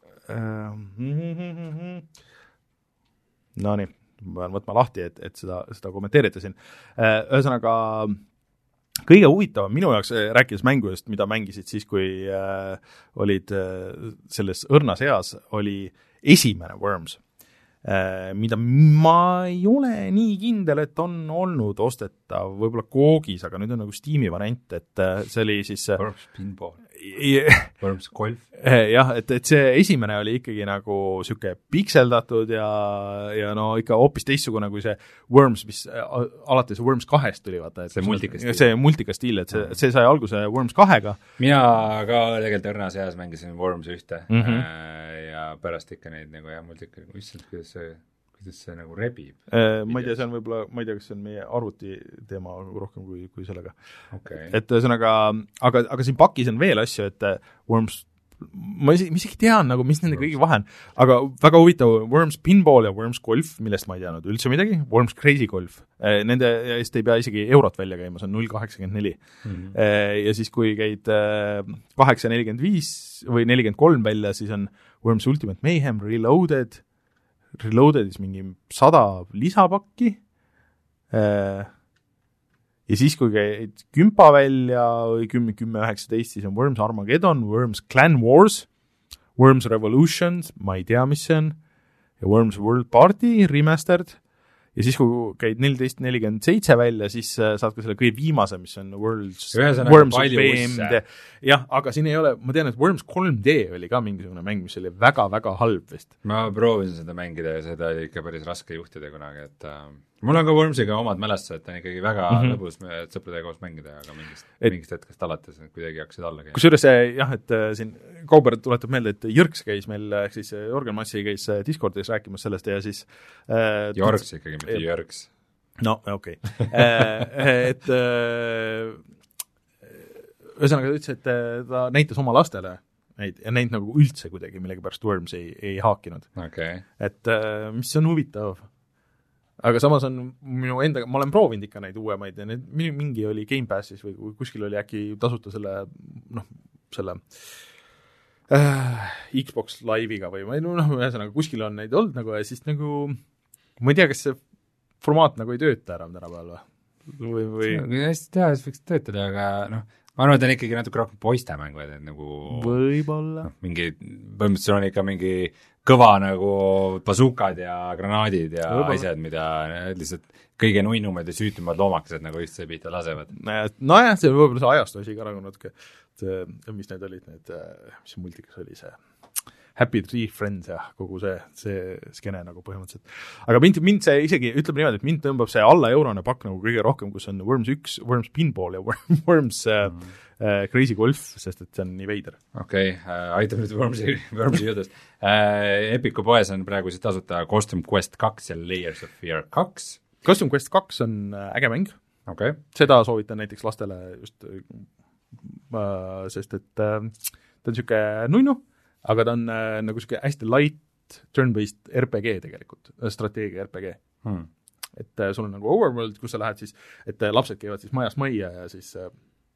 äh, no nii, ma pean võtma lahti, et, et seda, seda kommenteerida siin. Ühesõnaga, kõige huvitavam minu jaoks, rääkides mängudest, mida mängisid siis, kui äh, olid äh, selles õrnas eas, oli esimene Worms, äh, mida ma ei ole nii kindel, et on olnud ostetav võib-olla Googis, aga nüüd on nagu Steam'i variant, et äh, see oli siis Worms Pinball. Worms Golf. Jah, et, et see esimene oli ikkagi nagu siuke pikseldatud ja, ja no ikka hoopis teistsugune kui see Worms, mis alates Worms kahest tuli, vaata. See multikastiil. See multikastiil, et see, see sai alguse Worms kahega. Mina ka tegelikult õrnas eas mängisin Worms ühte mm-hmm. ja pärast ikka neid nagu jah, multika, issand, kuidas see kuidas see nagu rebib. Ma ei tea, see on võib-olla, ma ei tea, kas see on meie arvuti teema rohkem kui, kui sellega. Okay. Et ühesõnaga, aga, aga siin pakis on veel asju, et Worms, ma isegi, ma isegi tean nagu, mis nende kõigi vahe on, aga väga huvitav Worms Pinball ja Worms Golf, millest ma ei teadnud üldse midagi, Worms Crazy Golf, nende eest ei pea isegi eurot välja käima, see on null kaheksakümmend neli. Mm-hmm. Ja siis, kui käid kaheksa nelikümmend viis või nelikümmend kolm välja, siis on Worms Ultimate Mayhem, Reloaded, Reloadedis mingi sada lisapakki ja siis, kui käid kümpa välja või kümme, kümme, üheksateist, siis on Worms Armageddon, Worms Clan Wars, Worms Revolutions, ma ei tea, mis see on, ja Worms World Party Remastered ja siis, kui käid neliteist nelikümmend seitse välja, siis saad ka selle kõige viimase, mis on Worlds, Worms B M D. Jah, aga siin ei ole, ma tean, et Worms kolm D oli ka mingisugune mäng, mis oli väga-väga halb vist. Ma proovisin seda mängida ja seda oli ikka päris raske juhtida kunagi, et äh, mul on ka Wormsiga omad mälestused, et on ikkagi väga mm -hmm. lõbus sõpradega koos mängida, aga mingist, et, mingist hetkest alates kuidagi hakkasid alla käia. Kusjuures jah, et siin Kauber tuletab meelde, et Jõrks käis meil, ehk siis Jörgen Massi käis Discordis rääkimas sellest ja siis äh, Jörgs ikkagi, mitte Jörgs. No, okei okay. et ühesõnaga ta ütles, et ta näitas oma lastele neid ja neid nagu üldse kuidagi millegipärast Worms ei, ei haakinud. Okay. Et mis on huvitav. Aga samas on minu enda, ma olen proovinud ikka neid uuemaid ja need, mingi oli Game Passis või kuskil oli äkki tasuta selle, noh, selle äh, Xbox Live'iga või ma ei noh, ühesõnaga kuskil on neid olnud nagu ja siis nagu ma ei tea, kas see formaat nagu ei tööta ära tänapäeval või, või... või hästi teha, siis võiks töötada, aga noh, ma arvan, et on ikkagi natuke rohkem poistemäng, et nagu võib-olla no, mingi, põhimõtteliselt on ikka mingi kõva nagu bazukad ja granaadid ja võib-olla. Asjad, mida lihtsalt kõige nuinumad ja süütumad loomakesed nagu ühtse pihta lasevad. Nojah, see võib-olla see ajastu asi ka nagu natuke, mis need olid, need, mis multikas oli see Happy Tree Friends ja kogu see, see skene nagu põhimõtteliselt. Aga mind, mind see isegi, ütleb niimoodi, et mind tõmbab see alla eurone pakk nagu kõige rohkem, kus on Worms üks, Worms Pinball ja Worms mm. äh, Crazy Golf, sest et see on nii veider. Okei, okay, äh, aitab nüüd Wormsi, Wormsi jutust. Äh, Epiku poes on praegu siis tasuta Costume Quest kaks ja Layers of Fear kaks. Costume Quest kaks on äge mäng. Okay. Seda soovitan näiteks lastele just, äh, sest et äh, ta on siuke nunnu, aga ta on äh, nagu siuke hästi light turn-based R P G tegelikult, strateegia R P G. Hmm. Et äh, sul on nagu overworld, kus sa lähed siis, et äh, lapsed käivad siis majast majja ja siis äh,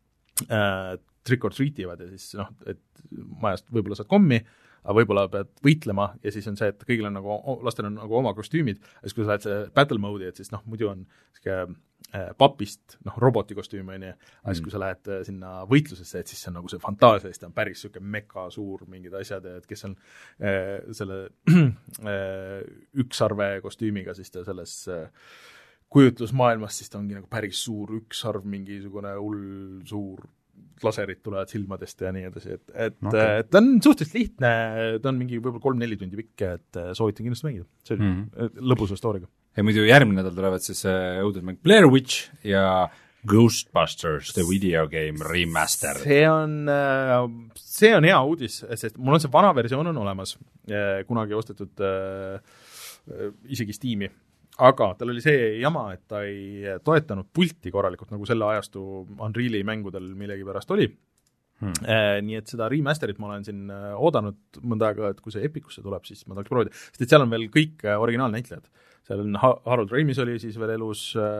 äh, trick or treat ivad ja siis noh, et majast võib-olla saad kommi, aga võib-olla pead võitlema ja siis on see, et kõigil on nagu, lastel on nagu oma kostüümid ja siis kui sa lähed see battle mode'i, et siis noh, muidu on siuke äh, papist, noh, roboti kostüüm on ju, aga siis kui sa lähed äh, sinna võitlusesse, et siis see on nagu see fantaasia, siis ta on päris siuke meka suur mingid asjad ja et kes on äh, selle äh, ükssarve kostüümiga, siis ta selles äh, kujutlusmaailmas, siis ta ongi nagu päris suur ükssarv, mingisugune hull suur laserid tulevad silmadest ja nii edasi, et, et okay. ta on suhteliselt lihtne, ta on mingi võib-olla kolm-neli tundi pikk, et soovitan kindlasti mängida. See on mm -hmm. lõbusa stooriga. Ja muidu järgmine nädal tulevad siis õudusmäng Blair Witch ja Ghostbusters, the video game remaster. See on, see on hea uudis, sest mul on see vana versioon on olemas, kunagi ostetud äh, isegi Steam'i. Aga tal oli see jama, et ta ei toetanud pulti korralikult, nagu selle ajastu Unreali mängudel millegipärast oli. Hmm. Eh, nii et seda remasterit ma olen siin oodanud mõnda aega, et kui see Epicusse tuleb, siis ma tahaks proovida. Sest et seal on veel kõik originaalnäitlejad. Seal on Harold Ramis oli siis veel elus,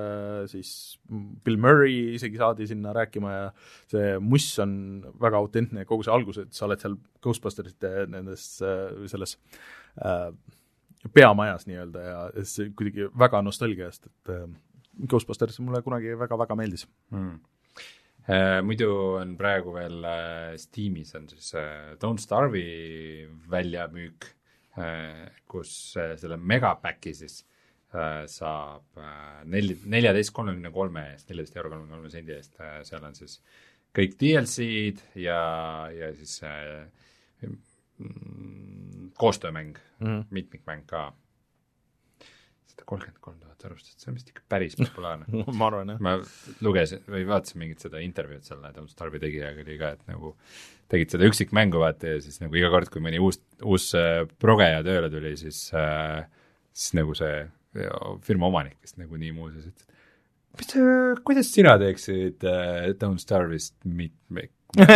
siis Bill Murray isegi saadi sinna rääkima ja see muss on väga autentne, kogu see algus, et sa oled seal Ghostbustersite nendes selles äh, peamajas nii-öelda ja see kuidagi väga nostalgiast, et äh, Ghostbusters mulle kunagi väga-väga meeldis. Hmm. Äh, muidu on praegu veel äh, Steamis on siis äh, Don't Starve'i väljamüük, äh, kus äh, selle megapäki siis äh, saab äh, neli, neliteist kolmekümne kolme eest, neliteist euro kolmekümne kolme sendi eest, äh, seal on siis kõik D L C-d ja, ja siis äh, koostöömäng, mm-hmm. mitmikmäng ka. sada kolmkümmend kolm tuhat arvustust, see on vist ikka päris populaarne. ma arvan, jah. Ma lugesin või vaatasin mingit seda intervjuud selle Don't Starve'i tegijaga oli ka, et nagu tegid seda üksikmängu vaata ja siis nagu iga kord, kui mõni uus, uus progeja tööle tuli, siis, äh, siis nagu see firma omanik, kes nagu nii muuseas, et mis, kuidas sina teeksid äh, Don't Starve'ist mitmik?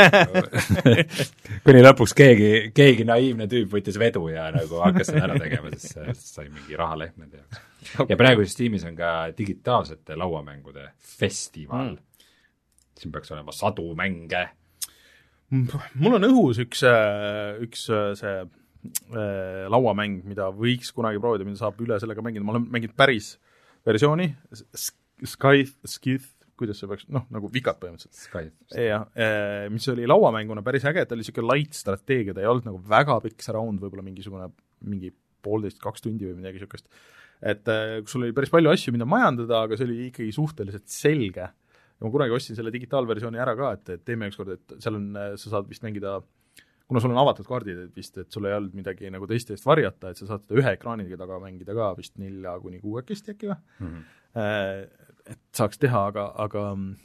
kuni lõpuks keegi, keegi naiivne tüüp võttis vedu ja nagu hakkas seda ära tegema, siis, siis sai mingi rahaleht nende jaoks. Okay. Ja praegu siis tiimis on ka digitaalsete lauamängude festival. Mm. Siin peaks olema sadu mänge. Mul on õhus üks, üks see äh, lauamäng, mida võiks kunagi proovida, mida saab üle sellega mängida. Ma olen mänginud päris versiooni, Skyth, Skith, kuidas see peaks, noh, nagu vikad põhimõtteliselt. Ja, mis oli lauamänguna päris äge, et oli siuke light strateegia, ta ei olnud nagu väga pikk see round, võib-olla mingisugune, mingi poolteist, kaks tundi või midagi siukest. et kus sul oli päris palju asju, mida majandada, aga see oli ikkagi suhteliselt selge. Ja ma kunagi ostsin selle digitaalversiooni ära ka, et, et teeme ükskord, et seal on, sa saad vist mängida, kuna sul on avatud kaardid, et vist, et sul ei olnud midagi nagu teiste eest varjata, et sa saad seda ühe ekraaniga taga mängida ka vist nelja kuni kuuekesti äkki või? Mm-hmm. Et saaks teha, aga, aga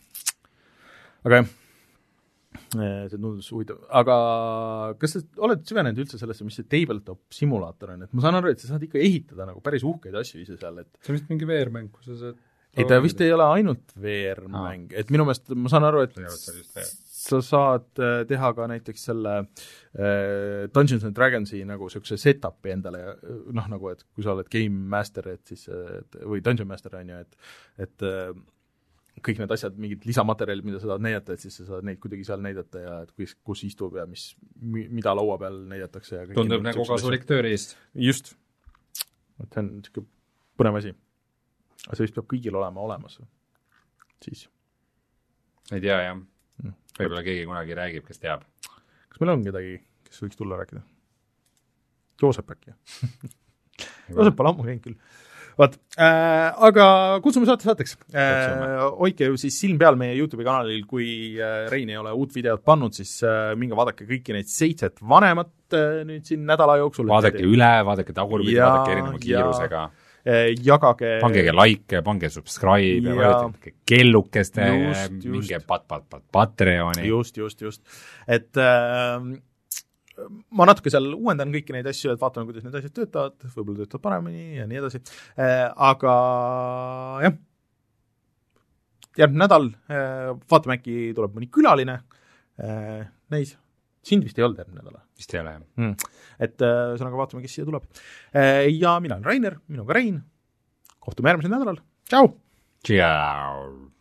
aga jah, see tundus huvitav, aga kas sa oled süvenenud üldse sellesse, mis see tabletop simulaator on, et ma saan aru, et sa saad ikka ehitada nagu päris uhkeid asju ise seal, et see on vist mingi V R-mäng, kus sa saad ei, ta vist ei ole ainult V R-mäng, et minu meelest ma saan aru, et sa saad teha ka näiteks selle äh, Dungeons and Dragonsi nagu niisuguse setupi endale, noh nagu, et kui sa oled Game Master, et siis, et, või Dungeon Master on ju, et et kõik need asjad, mingid lisamaterjalid, mida sa tahad näidata, et siis sa saad neid kuidagi seal näidata ja et kus, kus istub ja mis, mida laua peal näidatakse. Ja tundub nagu kasulik tööriist. Just. Et see on niisugune põnev asi. Aga see vist peab kõigil olema olemas. Siis. Ei tea, jah. Võib-olla keegi kunagi räägib, kes teab. Kas meil on kedagi, kes võiks tulla rääkida? Joosep äkki. Joosep pole ammu käinud küll. Vaat, äh, aga kutsume saate saateks. Äh, hoidke ju siis silm peal meie YouTube'i kanalil, kui äh, Rein ei ole uut videot pannud, siis äh, minge vaadake kõiki neid seitset vanemat äh, nüüd siin nädala jooksul. Vaadake et... üle, vaadake tagurpidi, vaadake erineva kiirusega. Äh, jagage... Pangege like, pange subscribe ja, ja vajutage kellukeste, minge pat, pat, pat, Patreoni. Just, just, just. Et... Äh, ma natuke seal uuendan kõiki neid asju, et vaatame, kuidas need asjad töötavad, võib-olla töötavad paremini ja nii edasi, aga jah, järgmine nädal vaatame, äkki tuleb mõni külaline, neis, sind vist ei olnud järgmine nädal? Vist ei ole, jah. Hmm. Et sõnaga vaatame, kes siia tuleb. Ja mina olen Rainer, minuga Rein, kohtume järgmisel nädalal, tšau! Tšau!